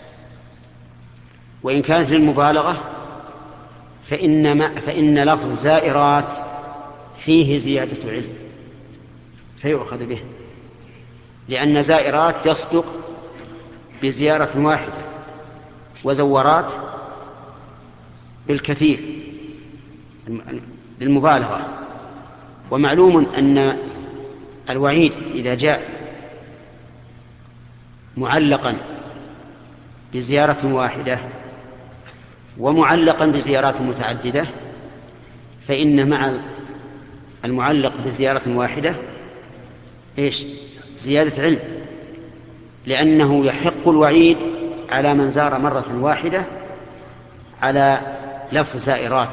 S2: وإن كانت للمبالغة فإن, ما فإن لفظ زائرات فيه زيادة علم فيؤخذ به، لأن زائرات يصدق بزيارة واحدة وزورات بالكثير للمبالغة. ومعلوم أن الوعيد إذا جاء معلقا بزيارة واحدة ومعلقا بزيارات متعددة فإن مع المعلق بزيارة واحدة إيش؟ زيادة علم، لأنه يحق الوعيد على من زار مرة واحدة على لفظ زائرات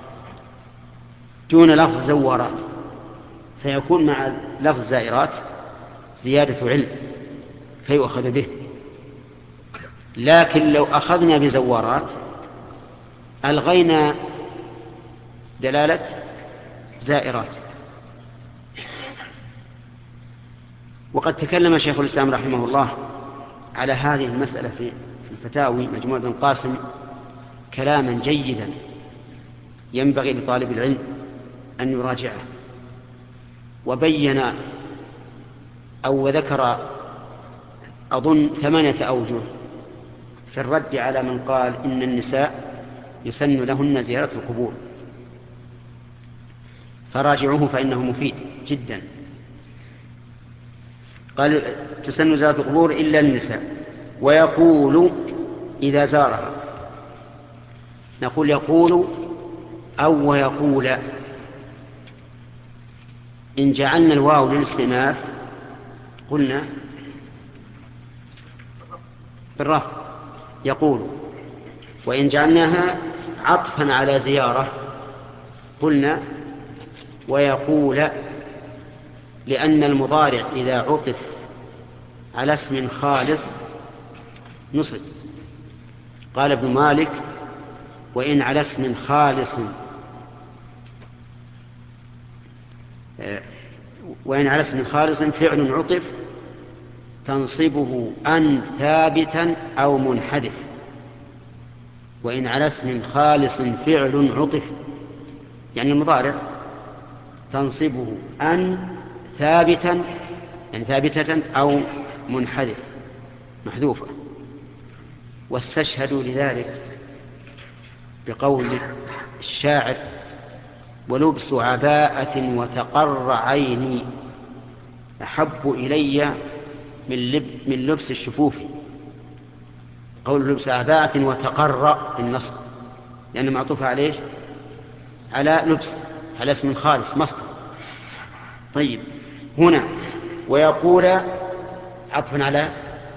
S2: دون لفظ زوارات، فيكون مع لفظ زائرات زيادة علم فيؤخذ به. لكن لو أخذنا بزوارات ألغينا دلالة زائرات. وقد تكلم شيخ الإسلام رحمه الله على هذه المسألة في الفتاوي مجموع بن قاسم كلاما جيدا ينبغي لطالب العلم أن يراجعه، وبين أو ذكر أظن ثمانية أوجه في الرد على من قال إن النساء يسن لهن زيارة القبور، فراجعوه فإنه مفيد جدا. قال تسن زيارة القبور إلا النساء، ويقول إذا زارها، نقول يقول أو ويقول، إن جعلنا الواو للاستئناف قلنا بالرفع يقول، وإن جعلناها عطفا على زيارة قلنا ويقول، لأن المضارع إذا عطف على اسم خالص نصب. قال ابن مالك وإن على اسم خالص وإن على اسم خالص فعل عطف تنصبه أن ثابتا أو منحذف. وإن على اسم خالص فعل عطف يعني المضارع تنصبه أن ثابتا يعني ثابتة أو منحذف محذوفة. واستشهدوا لذلك بقول الشاعر ولبس عباءة وتقر عيني أحب إلي من, لب من لبس الشفوف. قول لبس عباءة وتقرأ بالنصب لأنه معطوف عليه على لبس على اسم خالص مصدر. طيب هنا ويقول عطفا على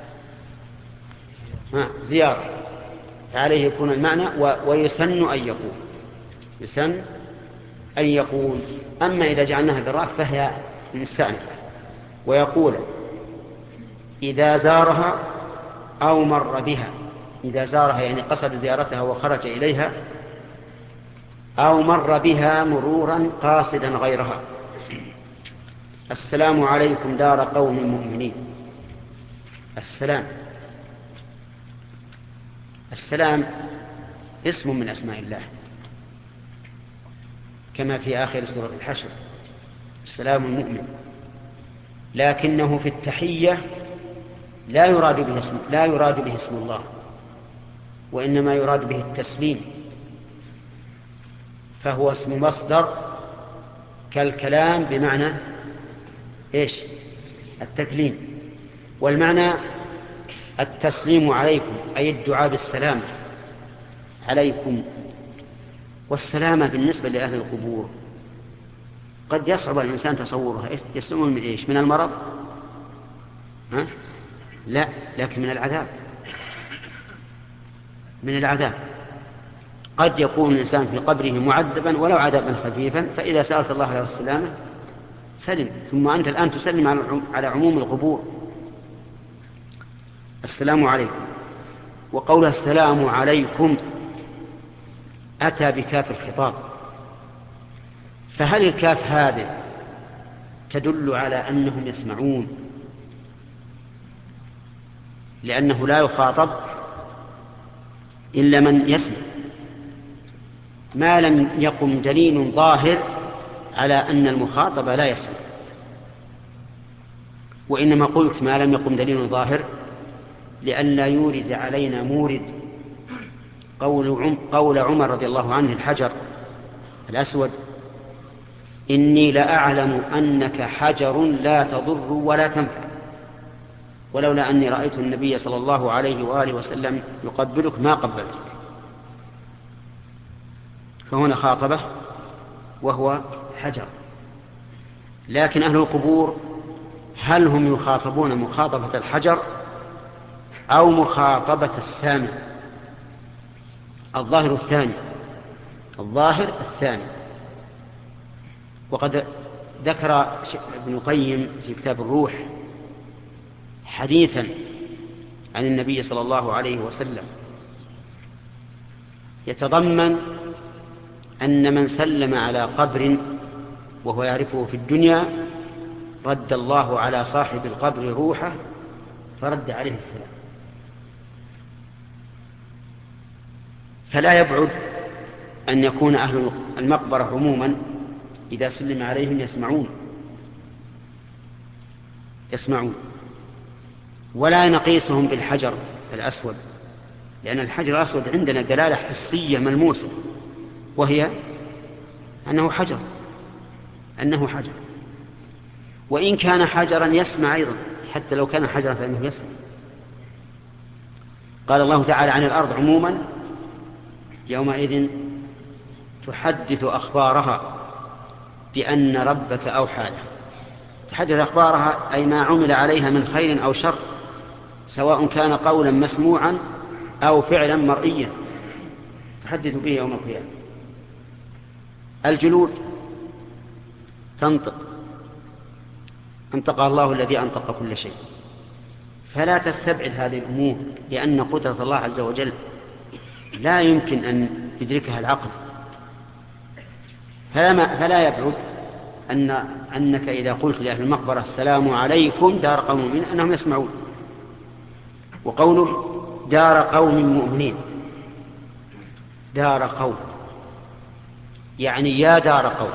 S2: زيارة فعليه يكون المعنى ويسن أن يقول يسن أن يقول. أما إذا جعلناها بالرأف فهي مستأنفة. ويقول إذا زارها أو مر بها. إذا زارها يعني قصد زيارتها وخرج إليها، أو مر بها مرورا قاصدا غيرها. السلام عليكم دار قوم مؤمنين. السلام السلام اسم من أسماء الله كما في آخر سورة الحشر السلام المؤمن، لكنه في التحية لا يراد به اسم لا يراد به اسم الله، وإنما يراد به التسليم، فهو اسم مصدر كالكلام بمعنى إيش؟ التكليم. والمعنى التسليم عليكم أي الدعاء بالسلام عليكم. والسلامة بالنسبة لأهل القبور قد يصعب الإنسان تصورها. يسلمون من إيش؟ من المرض؟ ها؟ لا، لكن من العذاب. من العذاب قد يكون الإنسان في قبره معذبا ولو عذابا خفيفا، فإذا سألت الله له السلامة سلم. ثم أنت الآن تسلم على عموم القبور. السلام عليكم. وقولها السلام عليكم أتى بكاف الخطاب، فهل الكاف هذه تدل على أنهم يسمعون لأنه لا يخاطب إلا من يسمع، ما لم يقم دليل ظاهر على أن المخاطب لا يسمع. وإنما قلت ما لم يقم دليل ظاهر لئلا يورد علينا مورد قول, قول عمر رضي الله عنه الحجر الأسود إني لأعلم أنك حجر لا تضر ولا تنفع ولولا أني رأيت النبي صلى الله عليه وآله وسلم يقبلك ما قبلتك. فهنا خاطبه وهو حجر. لكن أهل القبور هل هم يخاطبون مخاطبة الحجر أو مخاطبة السامع؟ الظاهر الثاني الظاهر الثاني وقد ذكر ابن القيم في كتاب الروح حديثا عن النبي صلى الله عليه وسلم يتضمن أن من سلم على قبر وهو يعرفه في الدنيا رد الله على صاحب القبر روحه فرد عليه السلام. فلا يبعد أن يكون أهل المقبرة عموما إذا سلم عليهم يسمعون يسمعون ولا نقيسهم بالحجر الأسود، لأن الحجر الأسود عندنا دلالة حسية ملموسة وهي أنه حجر أنه حجر وإن كان حجرا يسمع أيضا، حتى لو كان حجرا فإنه يسمع. قال الله تعالى عن الأرض عموما يومئذ تحدث أخبارها بأن ربك أوحى لها. تحدث أخبارها أي ما عمل عليها من خير أو شر، سواء كان قولا مسموعا أو فعلا مرئيا تحدث به يوم القيامة. الجلود تنطق، أنطق الله الذي أنطق كل شيء، فلا تستبعد هذه الأمور، لأن قدرة الله عز وجل لا يمكن أن يدركها العقل. فلا, ما فلا يبعد أن أنك إذا قلت لأهل المقبرة السلام عليكم دار قوم مؤمنين أنهم يسمعون. وقوله دار قوم مؤمنين، دار قوم يعني يا دار قوم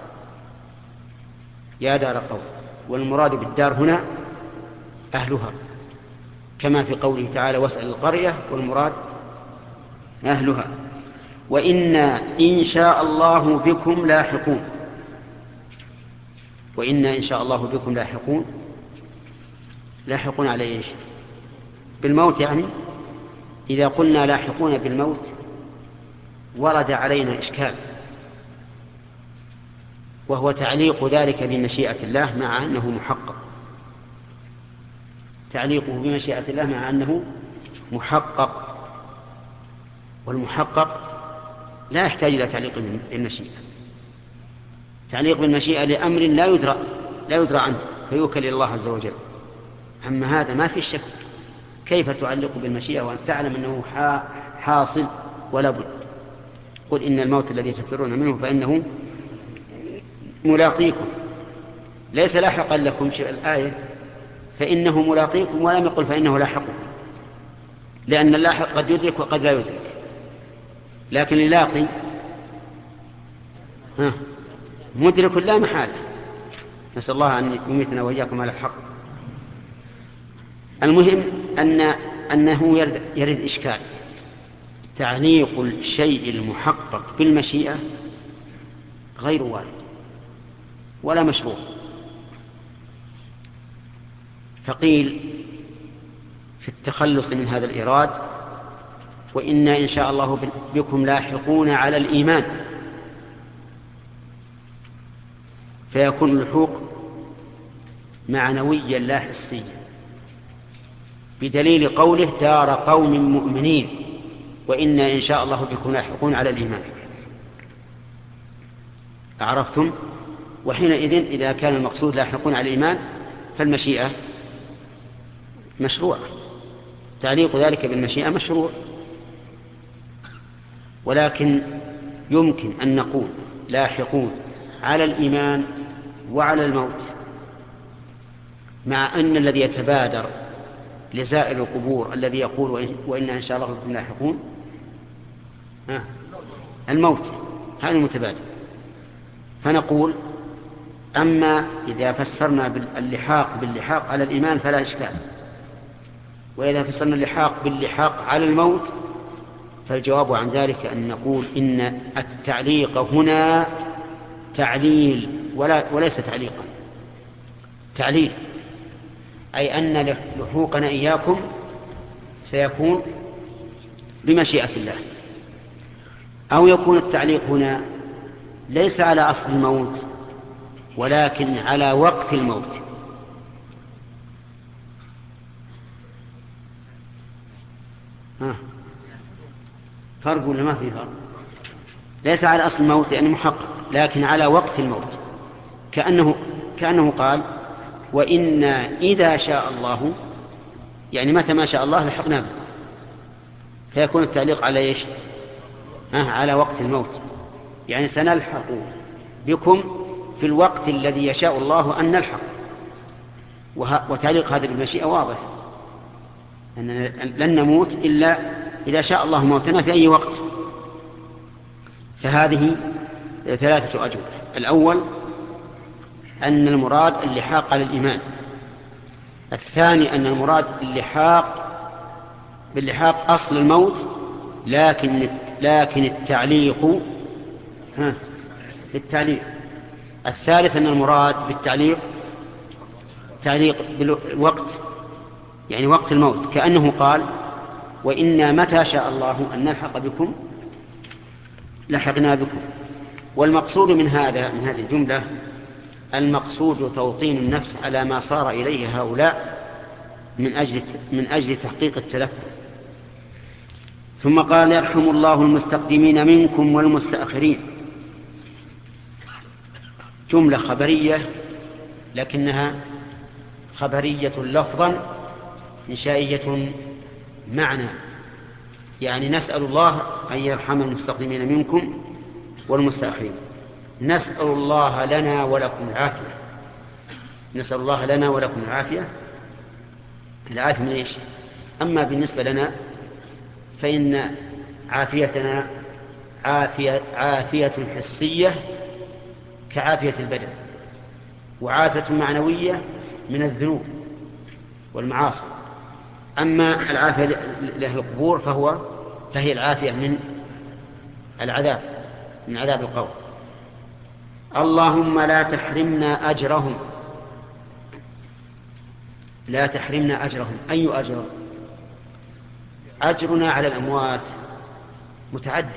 S2: يا دار قوم والمراد بالدار هنا أهلها، كما في قوله تعالى واسأل القرية، والمراد أهلها. وإنا إن شاء الله بكم لاحقون. وإنا إن شاء الله بكم لاحقون، لاحقون على إيش؟ بالموت. يعني إذا قلنا لاحقون بالموت ورد علينا إشكال، وهو تعليق ذلك بمشيئة الله مع أنه محقق، تعليقه بمشيئة الله مع أنه محقق، والمحقق لا يحتاج إلى تعليق بالمشيئة. تعليق بالمشيئة لأمر لا يدرى لا يدرى عنه فيوكل إلى الله عز وجل. أما هذا ما في شك، كيف تعلق بالمشيئة وأن تعلم أنه حاصل ولا بد؟ قل إن الموت الذي تفرون منه فإنه ملاقيكم، ليس لاحقا لكم شيء الآية فإنه ملاقيكم، ولم يقل فإنه لاحقكم، لأن اللاحق قد يدرك وقد لا يدرك، لكن اللاقي ها مدرك لا محالة. نسأل الله أن يميتنا وإياكم على الحق. المهم أن أنه يرد, يرد إشكال، تعليق الشيء المحقق بالمشيئة غير وارد ولا مشروع. فقيل في التخلص من هذا الإيراد: وإنا إن شاء الله بكم لاحقون على الإيمان، فيكون اللحوق معنويا لا حسيا، بدليل قوله: دار قوم مؤمنين وإنا إن شاء الله بكم لاحقون على الإيمان. أعرفتم؟ وحينئذ إذا كان المقصود لاحقون على الإيمان فالمشيئة مشروع، تعليق ذلك بالمشيئة مشروع. ولكن يمكن أن نقول لاحقون على الإيمان وعلى الموت، مع أن الذي يتبادر لزائر القبور الذي يقول وإنا إن شاء الله بكم لاحقون آه. الموت هذا متبادر. فنقول: أما إذا فسرنا اللحاق باللحاق على الإيمان فلا إشكال، وإذا فسرنا اللحاق باللحاق على الموت فالجواب عن ذلك أن نقول إن التعليق هنا تعليل ولا وليس تعليقا، تعليل، أي أن لحوقنا إياكم سيكون بمشيئة الله. أو يكون التعليق هنا ليس على أصل الموت ولكن على وقت الموت. ها فرق ولا ما في فرق؟ ليس على أصل الموت لأنه محقق، لكن على وقت الموت، كأنه كأنه قال: وإنا إذا شاء الله، يعني متى ما شاء الله لحقنا بكم، فيكون التعليق على إيش؟ آه على وقت الموت، يعني سنلحق بكم في الوقت الذي يشاء الله أن نلحق. وتعليق هذا بالمشيئة واضح، أننا لن نموت إلا إذا شاء الله موتنا في أي وقت. فهذه ثلاثة أجوبة: الأول أن المراد اللحاق على الإيمان، الثاني أن المراد اللحاق باللحاق أصل الموت، لكن لكن التعليق ها للتعليق، الثالث أن المراد بالتعليق تعليق بالوقت، يعني وقت الموت، كأنه قال: وإنا متى شاء الله أن نلحق بكم لحقنا بكم. والمقصود من هذا من هذه الجملة المقصود توطين النفس على ما صار إليه هؤلاء من أجل من أجل تحقيق التذكر. ثم قال: يرحم الله المستقدمين منكم والمستأخرين. جملة خبرية لكنها خبرية لفظا إنشائية معنى، يعني نسأل الله أن يرحم المستقدمين منكم والمستأخرين. نسأل الله لنا ولكم العافية، نسأل الله لنا ولكم العافية. العافية من إيش؟ أما بالنسبة لنا فإن عافيتنا عافية, عافية حسية كعافية البدن، وعافية معنوية من الذنوب والمعاصي. أما العافية لأهل القبور فهو فهي العافية من العذاب، من عذاب القبر. اللهم لا تحرمنا أجرهم. لا تحرمنا أجرهم. أي أجر؟ أجرنا على الأموات متعدد.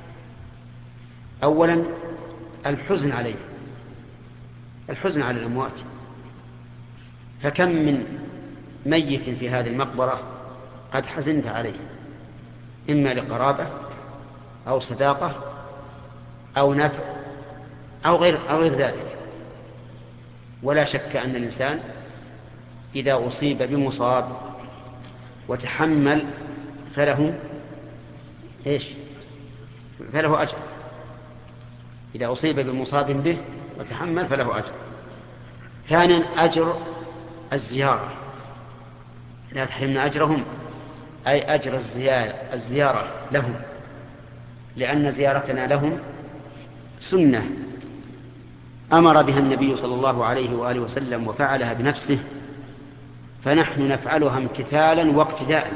S2: أولا الحزن عليه، الحزن على الأموات، فكم من ميت في هذه المقبرة قد حزنت عليه، إما لقرابة أو صداقة أو نفع أو غير, أو غير ذلك. ولا شك أن الإنسان إذا أصيب بمصاب وتحمل فله إيش؟ فله أجر. إذا أصيب بمصاب به وتحمل فله أجر. ثانيا أجر الزيارة. لا تحرمنا أجرهم، أي أجر الزيارة, الزيارة لهم، لأن زيارتنا لهم سنة أمر بها النبي صلى الله عليه وآله وسلم وفعلها بنفسه، فنحن نفعلها امتثالا واقتداء،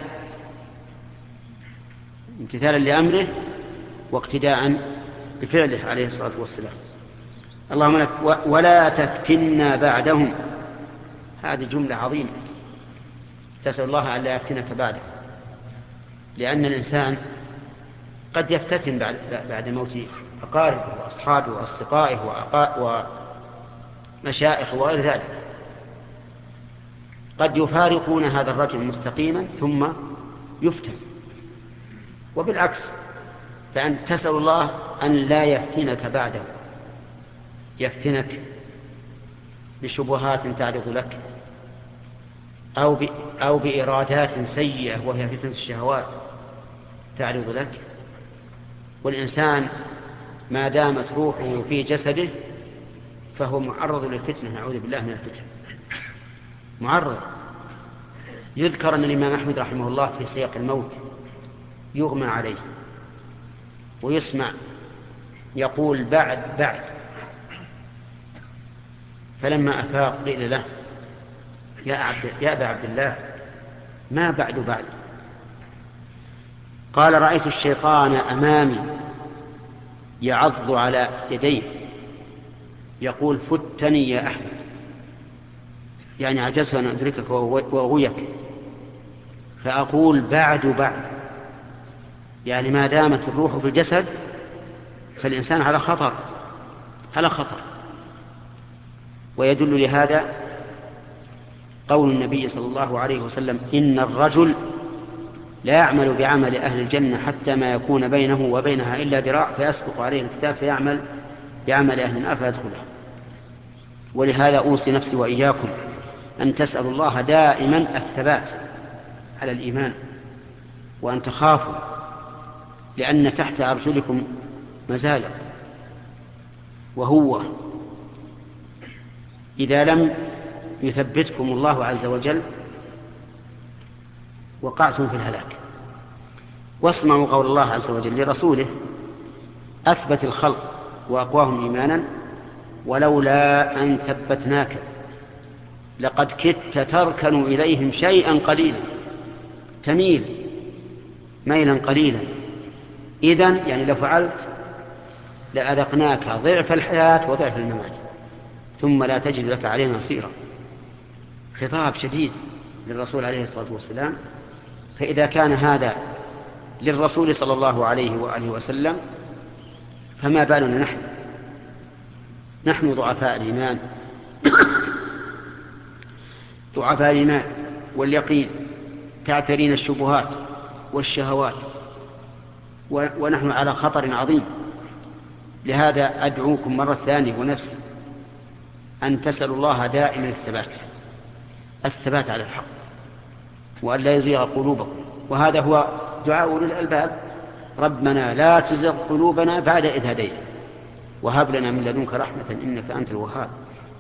S2: امتثالا لأمره واقتداء بفعله عليه الصلاة والسلام. اللهم ولا تفتنا بعدهم. هذه جملة عظيمة، تسأل الله أن لا يفتنك بعده، لأن الإنسان قد يفتتن بعد, بعد موت أقاربه وأصحابه وأصدقائه ومشائخه وغير ذلك. قد يفارقون هذا الرجل مستقيما ثم يفتن، وبالعكس، فأن تسأل الله أن لا يفتنك بعده، يفتنك بشبهات تعرض لك أو, ب... أو بإرادات سيئة وهي فتنة الشهوات تعرض لك. والإنسان ما دامت روحه في جسده فهو معرض للفتنة، نعوذ بالله من الفتنة، معرض. يذكر أن الإمام أحمد رحمه الله في سياق الموت يغمى عليه ويسمع يقول بعد بعد، فلما أفاق قيل له يا, عبد يا أبا عبد الله ما بعد بعد؟ قال رأيت الشيطان أمامي يعض على يديه يقول فتني يا أحمد، يعني عجزت أن أدركك وأغويك، فأقول بعد بعد، يعني ما دامت الروح في الجسد فالإنسان على خطر، على خطر. ويدل لهذا قول النبي صلى الله عليه وسلم إن الرجل لا يعمل بعمل أهل الجنة حتى ما يكون بينه وبينها إلا ذراع فيسبق عليه الكتاب فيعمل بعمل أهل النار فيدخلها. ولهذا أوصي نفسي وإياكم أن تسألوا الله دائما الثبات على الإيمان، وأن تخافوا، لأن تحت أرجلكم مزالق، وهو إذا لم يثبتكم الله عز وجل وقعتم في الهلاك. واسمعوا قول الله عز وجل لرسوله أثبت الخلق وأقواهم إيمانا ولولا أن ثبتناك لقد كدت تركن إليهم شيئا قليلا، تميل ميلا قليلا، إذن يعني لو فعلت لأذقناك ضعف الحياة وضعف الممات ثم لا تجد لك علينا نصيرا. خطاب شديد للرسول عليه الصلاة والسلام. فإذا كان هذا للرسول صلى الله عليه وآله وسلم فما بالنا نحن نحن ضعفاء الإيمان ضعفاء الإيمان واليقين، تعترين الشبهات والشهوات، ونحن على خطر عظيم. لهذا أدعوكم مرة ثانية ونفسي أن تسألوا الله دائما الثبات، الثبات على الحق، وأن لا يزيغ قلوبكم. وهذا هو دعاء أولي الألباب: ربنا لا تزغ قلوبنا بعد إذ هديتنا وهب لنا من لدنك رحمة إنك أنت الوهاب.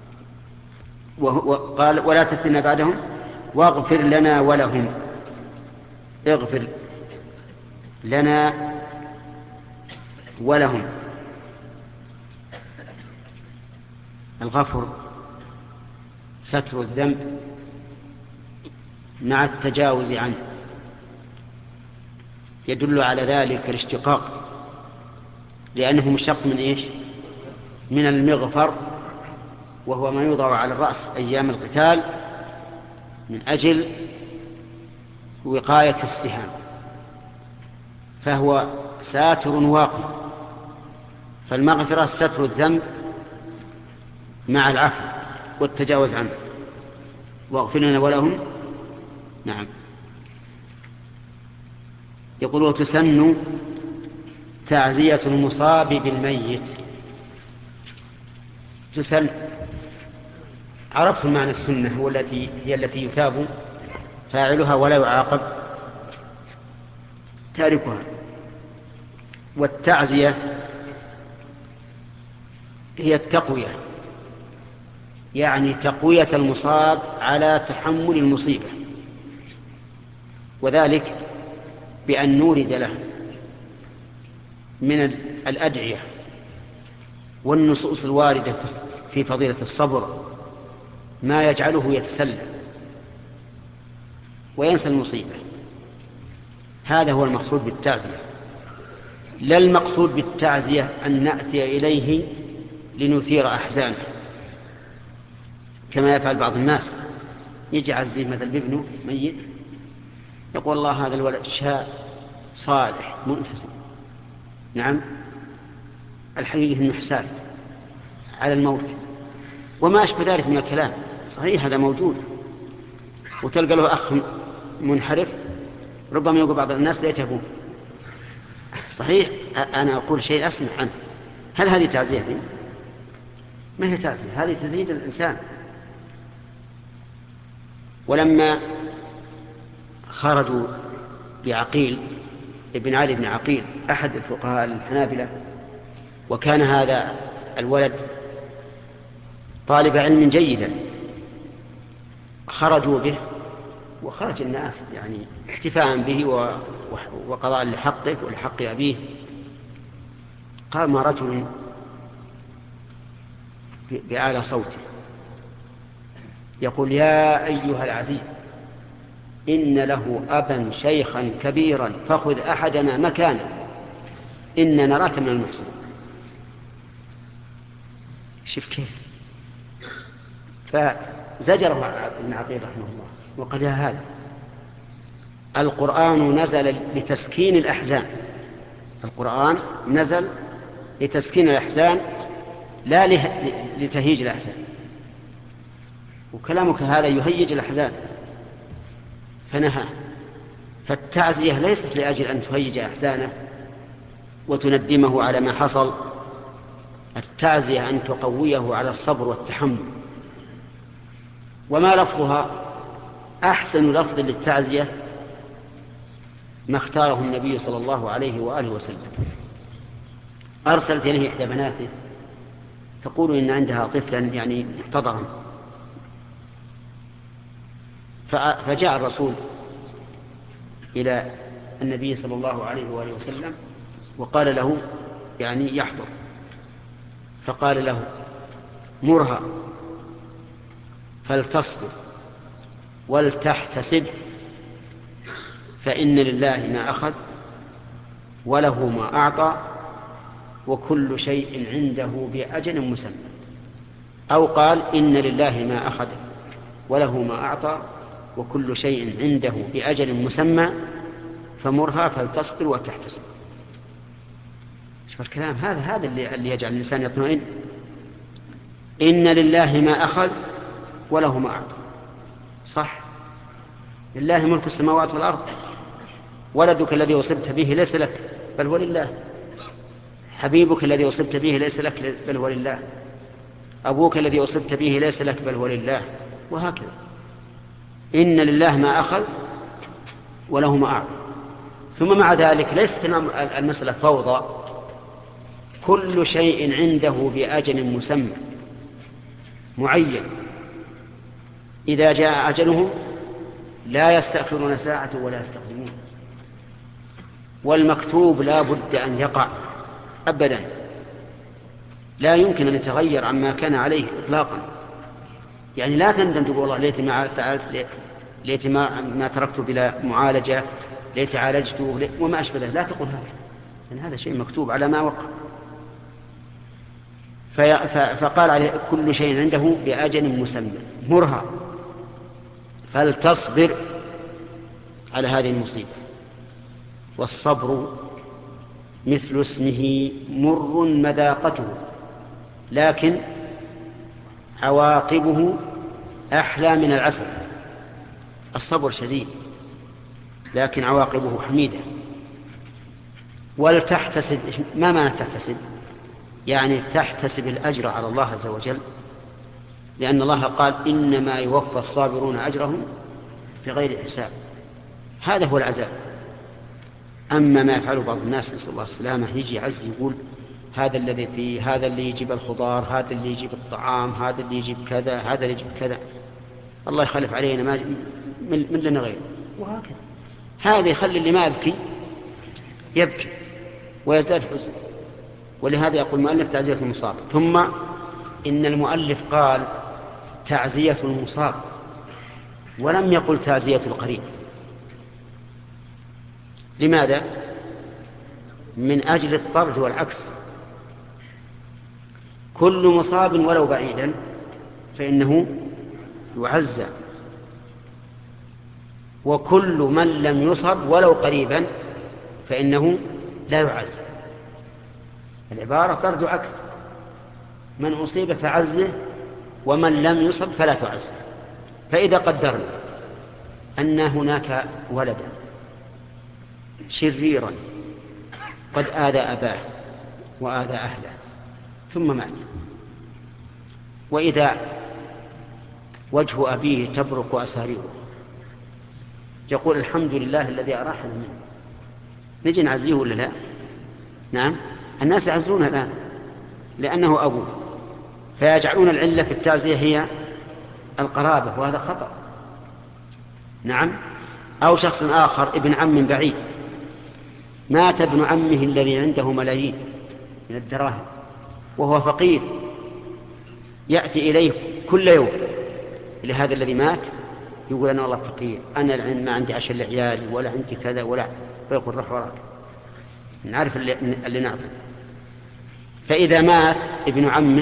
S2: وقال ولا تفتنا بعدهم واغفر لنا ولهم. اغفر لنا ولهم. الغفر ستر الذنب مع التجاوز عنه، يدل على ذلك الاشتقاق، لأنه مشتق من إيش؟ من المغفر، وهو ما يوضع على الرأس أيام القتال من أجل وقاية السهام، فهو ساتر واقي. فالمغفرة ستر الذنب مع العفو والتجاوز عنه. واغفر لنا ولهم. نعم. يقول وتسن تعزية المصاب بالميت. تسن، عرفت معنى السنة، هو التي هي التي يثاب فاعلها ولا يعاقب تاركها. والتعزية هي التقوية، يعني تقوية المصاب على تحمل المصيبة، وذلك بأن نورد له من الأدعية والنصوص الواردة في فضيلة الصبر ما يجعله يتسلى وينسى المصيبة. هذا هو المقصود بالتعزية، لا المقصود بالتعزية أن نأتي إليه لنثير أحزانه كما يفعل بعض الناس. يجي عزيه مثل بابنه ميت، يقول الله هذا الولد شاء صالح منتسب. نعم، الحقيقة انه حساب على الموت وما أشبه ذلك من الكلام. صحيح هذا موجود، وتلقى له أخ منحرف ربما يقول بعض الناس ليته أبوه. صحيح، أنا أقول شيء أسمع عنه. هل هذه تعزية؟ ما هي تعزية، هذه تزيد الإنسان. ولما خرجوا بعقيل ابن علي بن عقيل أحد الفقهاء الحنابلة، وكان هذا الولد طالب علم جيدا، خرجوا به وخرج الناس يعني احتفاء به وقضاء لحقه ولحق أبيه. قام رجل بأعلى صوته يقول يا أيها العزيز إن له أبا شيخا كبيرا فخذ أحدنا مكانه إن نراك من المحسنين. شوف كيف. فزجره ابن عقيل رحمه الله وقال يا هذا القرآن نزل لتسكين الأحزان، القرآن نزل لتسكين الأحزان لا لتهيج الأحزان، وكلامك هذا يهيج الأحزان فنهى. فالتعزية ليست لأجل أن تهيج أحزانه وتندمه على ما حصل، التعزية أن تقويه على الصبر والتحمل. وما لفظها أحسن لفظ للتعزية ما اختاره النبي صلى الله عليه وآله وسلم. أرسلت إليه إحدى بناته تقول إن عندها طفلا يعني محتضرا، فجاء الرسول إلى النبي صلى الله عليه وآله وسلم وقال له يعني يحضر، فقال له مرها فلتصبر ولتحتسب فإن لله ما أخذ وله ما أعطى وكل شيء عنده بأجل مسمى. أو قال إن لله ما أخذ وله ما أعطى وكل شيء عنده بأجل مسمى فمرها فلتصبر وتحتسب. شوف الكلام هذا، هذا اللي, اللي يجعل الإنسان يطمئن. إن لله ما أخذ وله ما أعطى. صح، لله ملك السماوات والأرض. ولدك الذي أصبت به ليس لك بل هو لله، حبيبك الذي أصبت به ليس لك بل هو لله، أبوك الذي أصبت به ليس لك بل هو لله، وهكذا. إن لله ما أخذ وله ما أعطى. ثم مع ذلك ليست المسألة فوضى، كل شيء عنده بأجل مسمى معين، إذا جاء أجلهم لا يستأخرون ساعة ولا يستقدمون. والمكتوب لا بد أن يقع أبدا، لا يمكن أن يتغير عما كان عليه إطلاقا. يعني لا تندم تقول والله ليت ما فعلت، ليت ما, ما تركت بلا معالجة، ليت عالجته وما أشبه ذلك. لا تقول هذا، لأن هذا شيء مكتوب على ما وقع. فقال عليه كل شيء عنده بأجل مسمى مرها، فلتصبر على هذه المصيبة. والصبر مثل اسمه مر مذاقته، لكن عواقبه أحلى من العسل. الصبر شديد لكن عواقبه حميدة. ولتحتسب، ما معنى تحتسب؟ يعني تحتسب الأجر على الله عز وجل، لأن الله قال إنما يوفى الصابرون أجرهم بغير حساب. هذا هو العذاب. أما ما يفعله بعض الناس نسأل الله السلامة، يجي يعز يقول هذا الذي فيه، هذا اللي يجيب الخضار، هذا اللي يجيب الطعام، هذا اللي يجيب كذا، هذا اللي يجيب كذا، الله يخلف علينا ما من, من لنا غيره، وهكذا. هذا يخلي اللي ما يبكي يبكي ويزداد حزن. ولهذا يقول المؤلف تعزية المصاب. ثم إن المؤلف قال تعزية المصاب ولم يقل تعزية القريب. لماذا؟ من أجل الطرد والعكس. كل مصاب ولو بعيدا فإنه يعزى، وكل من لم يصب ولو قريبا فإنه لا يعزى. العبارة طرد عكس، من أصيب فعزه ومن لم يصب فلا تعزه. فإذا قدرنا أن هناك ولدا شريرا قد آذى أباه وآذى أهله ثم مات، وإذا وجه أبيه تبرك أساريره يقول الحمد لله الذي أراحنا منه، نجي نعزيه ولا لا؟ نعم، الناس يعزونه الآن لأنه أبوه، فيجعلون العلة في التعزية هي القرابة، وهذا خطأ. نعم. أو شخص آخر ابن عم بعيد، مات ابن عمه الذي عنده ملايين من الدراهم وهو فقير، يأتي إليه كل يوم لهذا الذي مات يقول أنا والله فقير، أنا ما عندي عشر لعيالي ولا عندي كذا ولا، فيقول روح وراك نعرف اللي, اللي نعطي. فإذا مات ابن عمه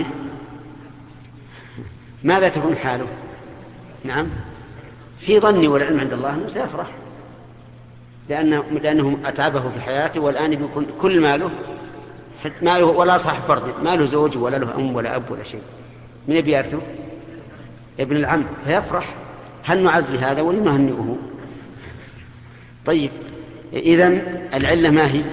S2: ماذا تكون حاله؟ نعم، في ظني والعلم عند الله أنه سيفرح، لأنه, لأنه أتعبه في حياته، والآن بيكون كل ماله ماله ولا صاحب فرض، ماله زوج ولا له أم ولا أب ولا شيء، من بيرثه؟ ابن العم، فيفرح. هل نعزي هذا ولا نهنئه؟ طيب، إذن العلة ما هي؟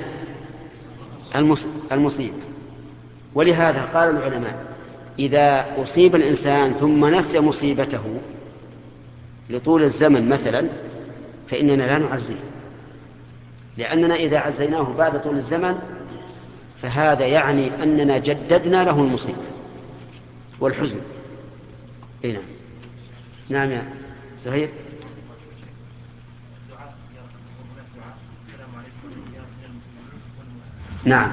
S2: المصيب. ولهذا قال العلماء إذا أصيب الإنسان ثم نسي مصيبته لطول الزمن مثلا فإننا لا نعزيه، لأننا إذا عزيناه بعد طول الزمن فهذا يعني أننا جددنا له المصيبة والحزن. إيه نعم. نعم يا زهير. نعم.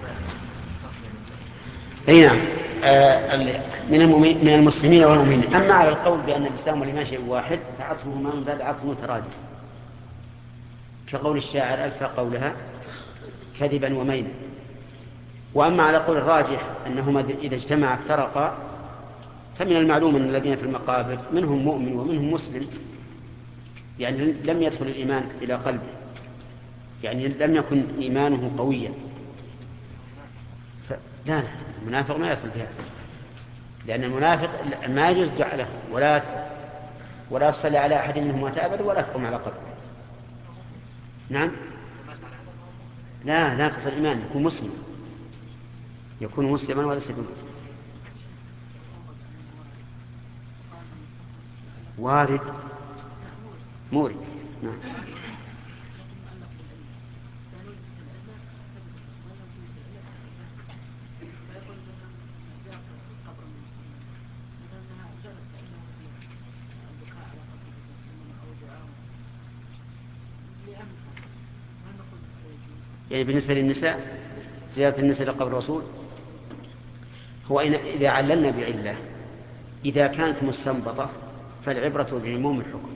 S2: أي نعم. آه من من المسلمين والمؤمنين. أما على القول بأن الإسلام والإيمان شيء واحد فعطفهما من باب عطف مترادف، كقول الشاعر ألف قولها كذبا ومينا. وأما على قول الراجح أنهما إذا اجتمعا افترقا، فمن المعلوم أن الذين في المقابر منهم مؤمن ومنهم مسلم، يعني لم يدخل الإيمان إلى قلبه، يعني لم يكن إيمانه قويا. ف... لا لا، المنافق ما يدخل في هذا، لأن المنافق ما يجوز الدعاء له ولا ولا تصلي على أحد منهم مات أبدا ولا تقوم على قبره. نعم. لا ناقص الإيمان، يكون مسلم، يكون مسلما وليس بمؤمن. وارد مورد. نعم. يعني بالنسبة للنساء زيارة النساء لقبر الرسول، هو إذا عللنا بعلة إذا كانت مستنبطة فالعبرة بعموم الحكم،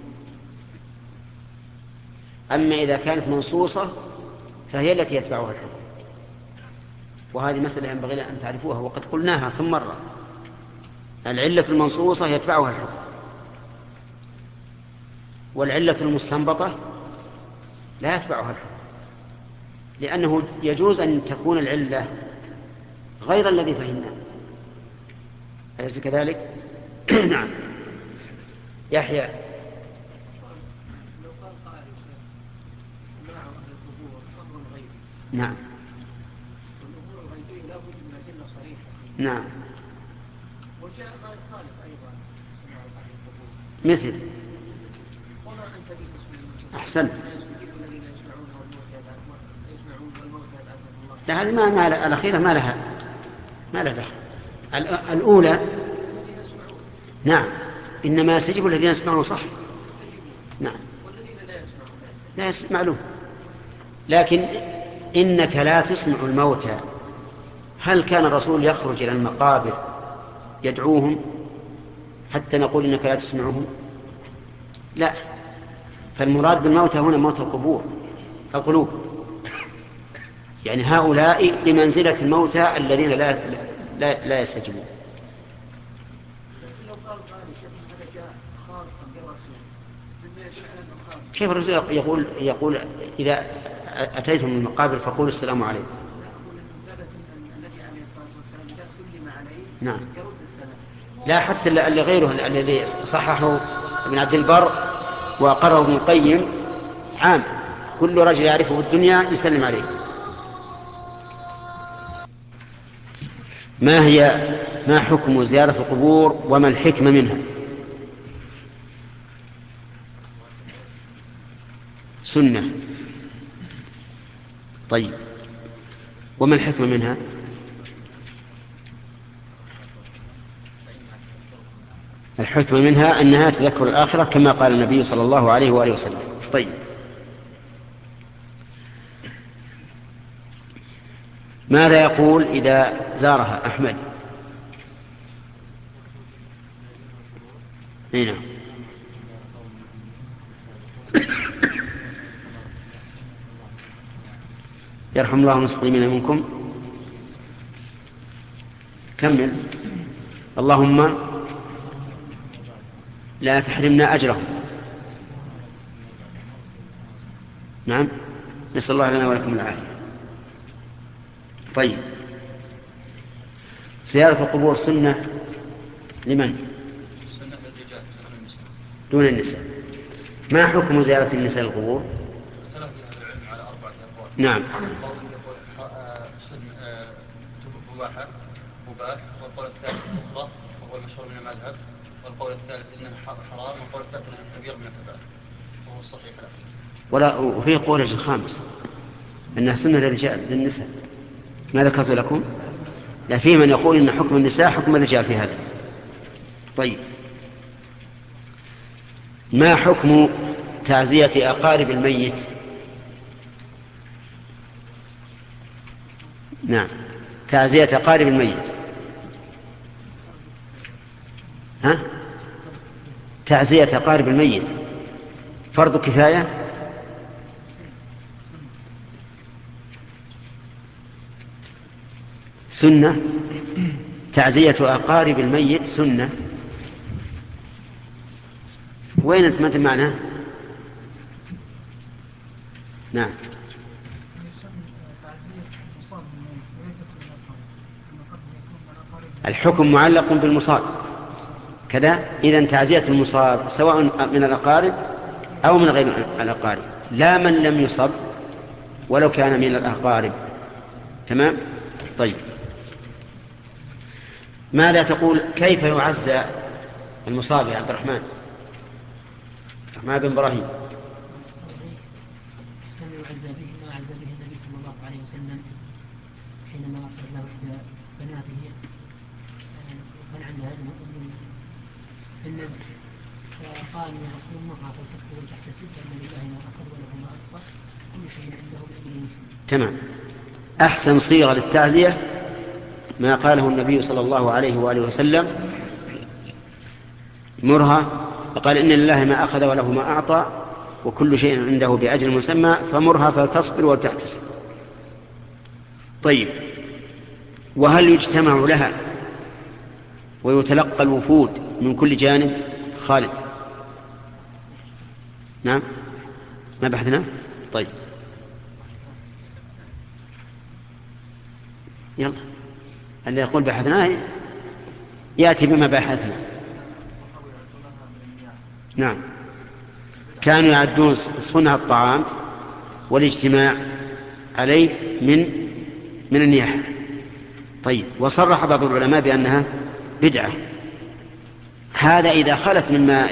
S2: أما إذا كانت منصوصة فهي التي يتبعها الحكم. وهذه مسألة ينبغي أن تعرفوها وقد قلناها كم مرة. العلة المنصوصة يتبعها الحكم، والعلة المستنبطة لا يتبعها الحكم، لأنه يجوز أن تكون العلة غير الذي فهمناه. أليس كذلك؟ نعم. يحيى. نعم. نعم. مثل أحسنت. لا، هذه ما ما الأخيرة ما لها ما لها دخل. الأولى نعم، إنما يستجيب الذين يسمعون صح. نعم، لا يسمعون. لكن إنك لا تسمع الموتى. هل كان الرسول يخرج إلى المقابر يدعوهم حتى نقول إنك لا تسمعهم؟ لا. فالمراد بالموتى هنا موت القبور القلوب، يعني هؤلاء بمنزلة الموتى الذين لا لا, لا يستجيبون. كيف الرسول يقول يقول إذا أتيتم من المقابر فقولوا السلام عليكم؟ نعم. لا، حتى اللي غيره الذي صححه ابن عبد البر وقرره ابن القيم عام، كل رجل يعرفه في الدنيا يسلم عليه. ما هي ما حكم زيارة القبور وما الحكمة منها؟ سنة. طيب، وما الحكمة منها؟ الحكمة منها أنها تذكر الآخرة كما قال النبي صلى الله عليه وآله وسلم. طيب، ماذا يقول إذا زارها أحمد؟ هنا يرحم الله المسلمين منكم. كمل. اللهم لا تحرمنا أجرهم. نعم، نسأل الله لنا ولكم العافية. طيب، زيارة القبور سنة لمن؟
S4: سنة للرجال
S2: دون النساء. ما حكم زيارة النساء للقبور؟
S4: اختلف العلم على أربعة أقوال.
S2: نعم.
S4: قول يقول سنة مباحة مباح، والقول الثالث مطلق وهو المشهور من المذهب، والقول الثالث انه حرام، والقول الثالث انه كبير من الكبائر وهو الصحيح الأخير.
S2: ولا وفي قول الخامس انها سنه للرجال للنساء. ما ذكرت لكم؟ لا، في من يقول ان حكم النساء حكم الرجال في هذا. طيب، ما حكم تعزية أقارب الميت؟ نعم، تعزية أقارب الميت. ها؟ تعزية أقارب الميت فرض كفاية؟ سنة. تعزية أقارب الميت سنة. وين أنت ما أنت معناه؟ نعم. الحكم معلق بالمصاب كذا. إذن تعزية المصاب سواء من الأقارب أو من غير الأقارب، لا من لم يصب ولو كان من الأقارب. تمام. طيب، ماذا تقول كيف يعزى المصاب يا عبد الرحمن؟ ما بن إبراهيم.
S5: أحسن يعزى به ما عزى به النبي صلى الله عليه وسلم حينما أخذ له إحدى بناته وكان عندها أدنى في النزل، فقال يا رسول الله فالتصبر وتحتسب أن لله ما أخذ وله ما أعطى كل شيء عنده بأجل المسلم.
S2: تمام. أحسن صيغة للتعزية ما قاله النبي صلى الله عليه وآله وسلم: مرها، فقال إن لله ما أخذ وله ما أعطى وكل شيء عنده بأجل مسمى، فمرها فتصبر وتحتسب. طيب، وهل يجتمع لها ويتلقى الوفود من كل جانب؟ خالد. نعم، ما بحثنا؟ طيب يلا، اللي يقول بحثنا يأتي بما بحثنا. نعم، كانوا يعدون صنع الطعام والاجتماع عليه من من النياحة. طيب، وصرح بعض العلماء بأنها بدعة. هذا إذا خلت مما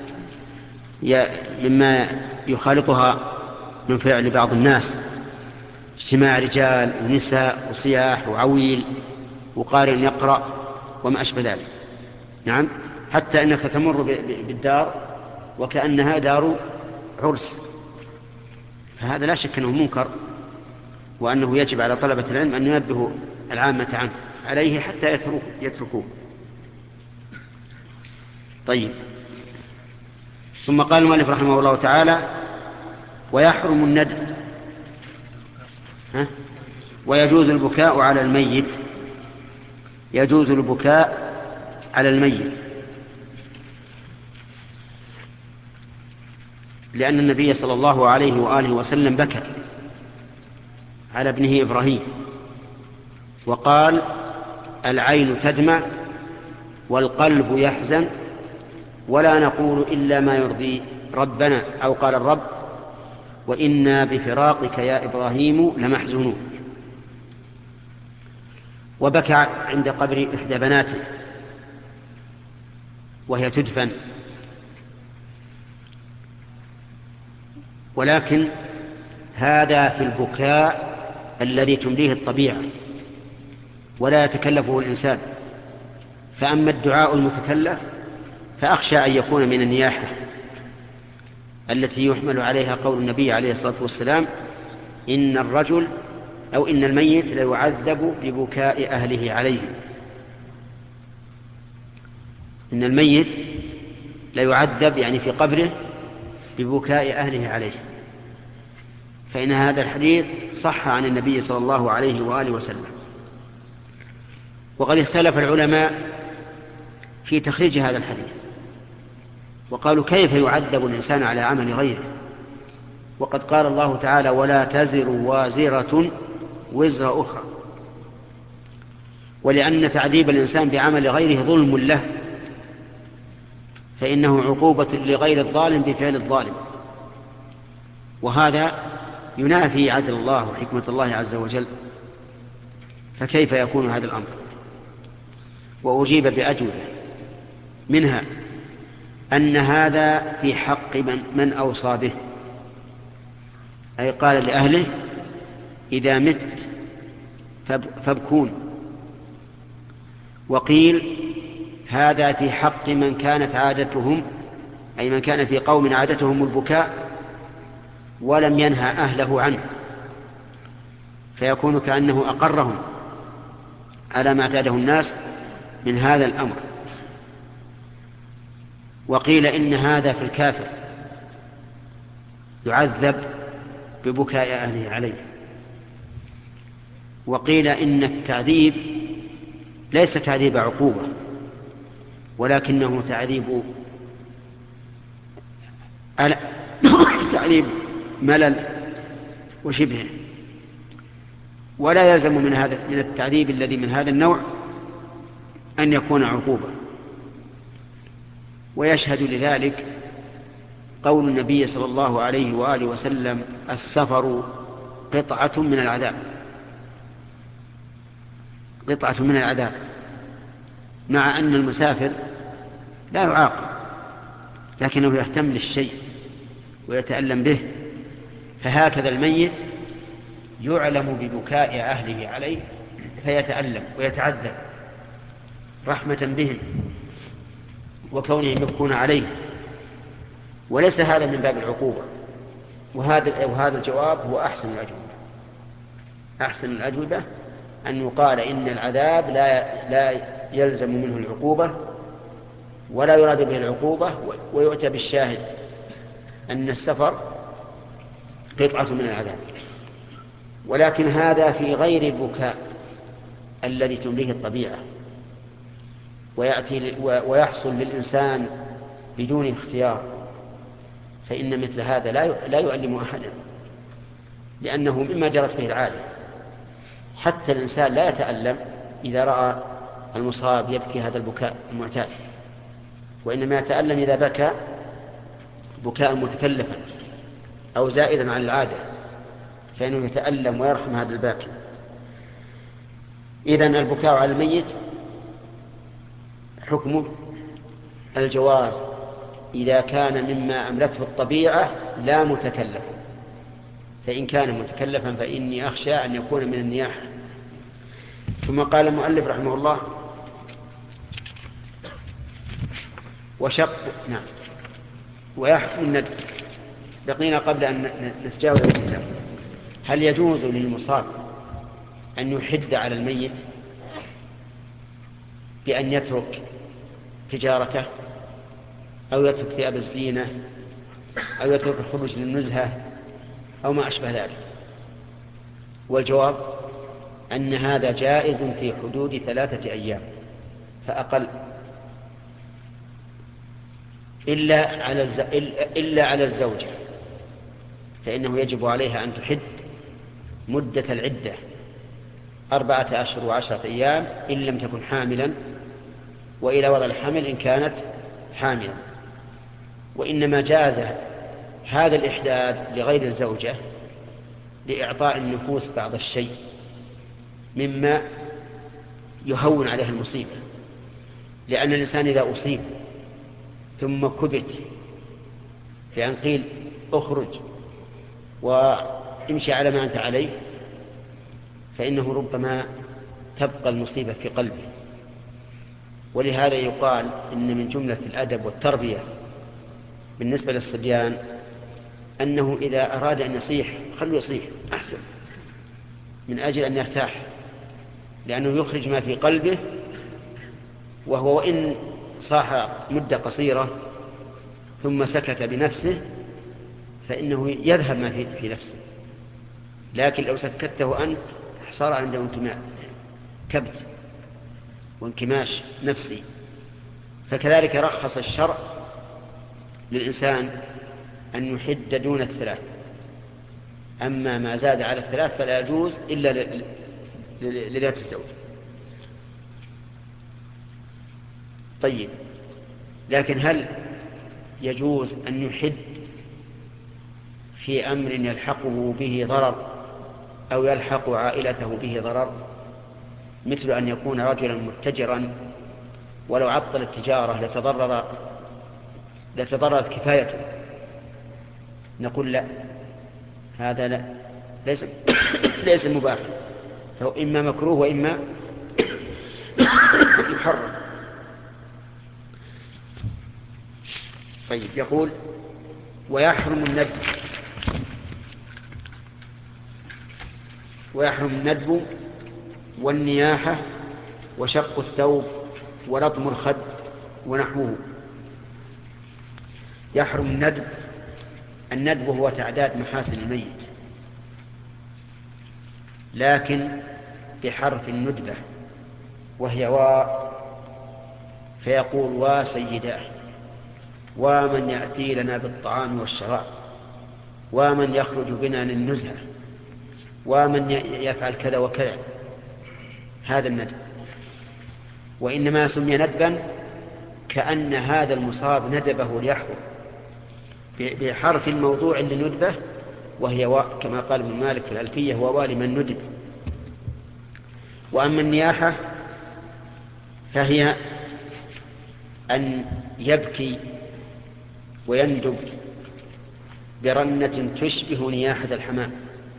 S2: مما يخالطها من فعل بعض الناس، اجتماع رجال ونساء وصياح وعويل وقارئ يقرأ وما أشبه ذلك. نعم، حتى أنك تمر بالدار وكأنها دار عرس، فهذا لا شك أنه منكر، وأنه يجب على طلبة العلم أن ينبهوا العامة عنه عليه حتى يتركوه. طيب، ثم قال المؤلف رحمه الله تعالى: ويحرم الندب، ها؟ ويجوز البكاء على الميت. يجوز البكاء على الميت لأن النبي صلى الله عليه وآله وسلم بكى على ابنه إبراهيم وقال: العين تدمع والقلب يحزن ولا نقول إلا ما يرضي ربنا، أو قال الرب: وإنا بفراقك يا إبراهيم لمحزونون. وبكى عند قبر إحدى بناته وهي تدفن، ولكن هذا في البكاء الذي تمليه الطبيعة ولا يتكلفه الإنسان. فأما الدعاء المتكلف فأخشى أن يكون من النياحة التي يحمل عليها قول النبي عليه الصلاة والسلام: إن الرجل أو إن الميت ليعذب ببكاء أهله عليه. إن الميت ليعذب يعني في قبره ببكاء أهله عليه. فإن هذا الحديث صح عن النبي صلى الله عليه وآله وسلم. وقد اختلف العلماء في تخريج هذا الحديث، وقالوا: كيف يعذب الإنسان على عمل غيره؟ وقد قال الله تعالى: ولا تزر وازرة وزر أخرى. ولأن تعذيب الإنسان بعمل غيره ظلم له، فإنه عقوبة لغير الظالم بفعل الظالم، وهذا ينافي عدل الله وحكمة الله عز وجل. فكيف يكون هذا الأمر؟ وأجيب بأجوبة، منها أن هذا في حق من, من أوصى به، أي قال لأهله: إذا مت فابكون. وقيل هذا في حق من كانت عادتهم، أي من كان في قوم عادتهم البكاء ولم ينهى أهله عنه، فيكون كأنه أقرهم على ما اعتاده الناس من هذا الأمر. وقيل إن هذا في الكافر يعذب ببكاء أهله عليه. وقيل إن التعذيب ليس تعذيب عقوبة، ولكنه تعذيب تعذيب ملل وشبهه، ولا يلزم من هذا من التعذيب الذي من هذا النوع أن يكون عقوبة. ويشهد لذلك قول النبي صلى الله عليه وآله وسلم: السفر قطعة من العذاب. قطعة من العذاب، مع أن المسافر لا يعاقب، لكنه يهتم للشيء ويتألم به. فهكذا الميت يعلم ببكاء أهله عليه فيتألم ويتعذب رحمة بهم وكونهم يبكون عليه، وليس هذا من باب العقوبة. وهذا وهذا الجواب هو أحسن الأجوبة. أحسن الأجوبة أن يقال إن العذاب لا لا يلزم منه العقوبة ولا يراد به العقوبة، ويؤتى بالشاهد أن السفر قطعة من العذاب. ولكن هذا في غير البكاء الذي تمليه الطبيعة ويأتي ويحصل للإنسان بدون اختيار، فإن مثل هذا لا يؤلم أحدا، لأنه مما جرت به العادة. حتى الإنسان لا يتألم إذا رأى المصاب يبكي هذا البكاء المعتاد، وإنما يتألم إذا بكى بكاء متكلفا أو زائدا عن العادة، فإنه يتألم ويرحم هذا الباكي. إذن البكاء على الميت حكمه الجواز إذا كان مما أملته الطبيعة لا متكلفا، فإن كان متكلفا فإني أخشى أن يكون من النياحة. ثم قال المؤلف رحمه الله: وشق نعم ويحكم الندب. بقينا قبل أن نتجاوز الكتاب، هل يجوز للمصاب أن يحد على الميت بأن يترك تجارته أو يترك ثياب الزينة أو يترك الخروج للنزهة أو ما أشبه ذلك؟ والجواب أن هذا جائز في حدود ثلاثة أيام فأقل، إلا على الز... إلا على الزوجة، فإنه يجب عليها أن تحد مدة العدة أربعة أشهر وعشرة أيام إن لم تكن حاملا، وإلى وضع الحمل إن كانت حاملا. وإنما جاز هذا الإحداد لغير الزوجة لإعطاء النفوس بعض الشيء مما يهون عليها المصيبة، لأن الإنسان إذا أصيب ثم كبت بأن قيل أخرج وامشي على ما أنت عليه، فإنه ربما تبقى المصيبة في قلبه. ولهذا يقال إن من جملة الأدب والتربية بالنسبة للصبيان أنه إذا أراد أن يصيح خلوا يصيح أحسن، من أجل أن يرتاح، لأنه يخرج ما في قلبه، وهو وإن صاح مدة قصيرة ثم سكت بنفسه فإنه يذهب ما في نفسه. لكن لو سكته أنت صار عنده انكماش كبت وانكماش نفسي. فكذلك رخص الشرع للإنسان أن يحد دون الثلاث، أما ما زاد على الثلاث فلا يجوز إلا لذات الزوج. طيب، لكن هل يجوز أن يحد في أمر يلحقه به ضرر أو يلحق عائلته به ضرر، مثل أن يكون رجلا متجرا ولو عطل التجارة لتضرر لتضررت كفايته؟ نقول لا، هذا لا ليس ليس مباح، فهو إما مكروه وإما يحرم. طيب، يقول: ويحرم الندب ويحرم الندب والنياحة وشق الثوب ولطم الخد ونحوه. يحرم الندب. الندب هو تعداد محاسن الميت، لكن بحرف الندبة وهي وا، فيقول: وا سيداه، ومن يأتي لنا بالطعام والشراب، ومن يخرج بنا للنزهة، ومن يفعل كذا وكذا. هذا الندب. وإنما سمي ندبا كأن هذا المصاب ندبه ليحضر بحرف الموضوع لندبه، وهي واء، كما قال ابن مالك في الألفية: هو واء لمن ندب. وأما النياحة فهي أن يبكي ويندب برنة تشبه نياحة الحمام،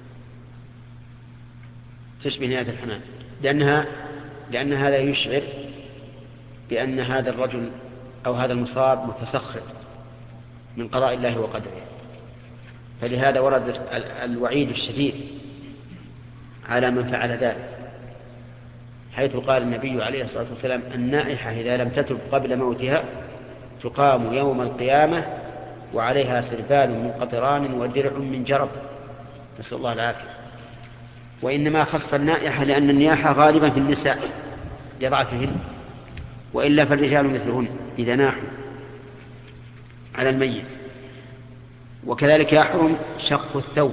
S2: تشبه نياحة الحمام، لأنها لأن هذا يشعر بأن هذا الرجل أو هذا المصاب متسخط من قضاء الله وقدره. فلهذا ورد الوعيد الشديد على من فعل ذلك، حيث قال النبي عليه الصلاة والسلام: النائحة إذا لم تتب قبل موتها تقام يوم القيامة وعليها سربال من قطران ودرع من جرب، نسأل الله العافية. وإنما خص النائحة لأن النياحة غالبا في النساء لضعفهن، وإلا فالرجال مثلهن إذا ناحوا على الميت. وكذلك يحرم شق الثوب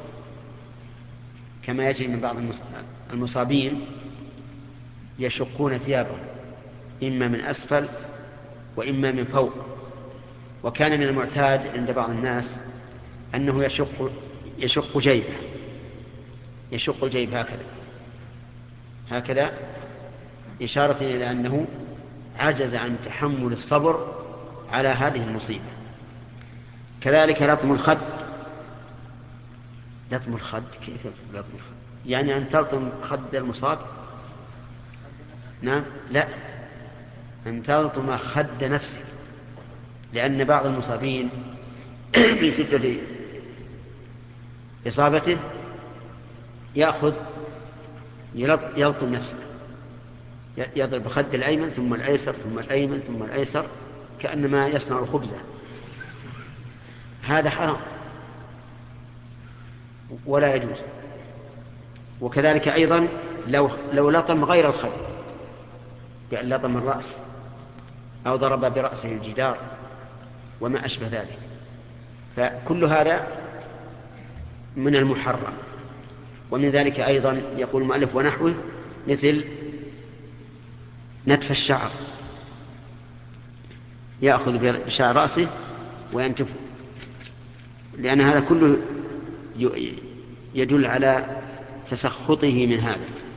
S2: كما يجري من بعض المصابين يشقون ثيابهم إما من أسفل وإما من فوق. وكان من المعتاد عند بعض الناس أنه يشق يشق جيبه يشق الجيب هكذا هكذا إشارة إلى أنه عجز عن تحمل الصبر على هذه المصيبة. كذلك لطم الخد. لطم الخد كيف لطم الخد؟ يعني أن تلطم خد المصاب؟ نعم، لا، أن تلطم خد نفسك، لأن بعض المصابين في شدة إصابته يأخذ يلطم نفسه، يضرب خد الأيمن ثم الأيسر ثم الأيمن ثم الأيسر كأنما يصنع خبزة. هذا حرام ولا يجوز. وكذلك أيضا لو, لو لطم غير الخد، بأن لطم الرأس أو ضرب برأسه الجدار وما أشبه ذلك، فكل هذا من المحرم. ومن ذلك أيضا يقول المؤلف ونحوه مثل نتف الشعر، يأخذ بشعر رأسه وينتفه، لأن هذا كله يدل على تسخطه من هذا.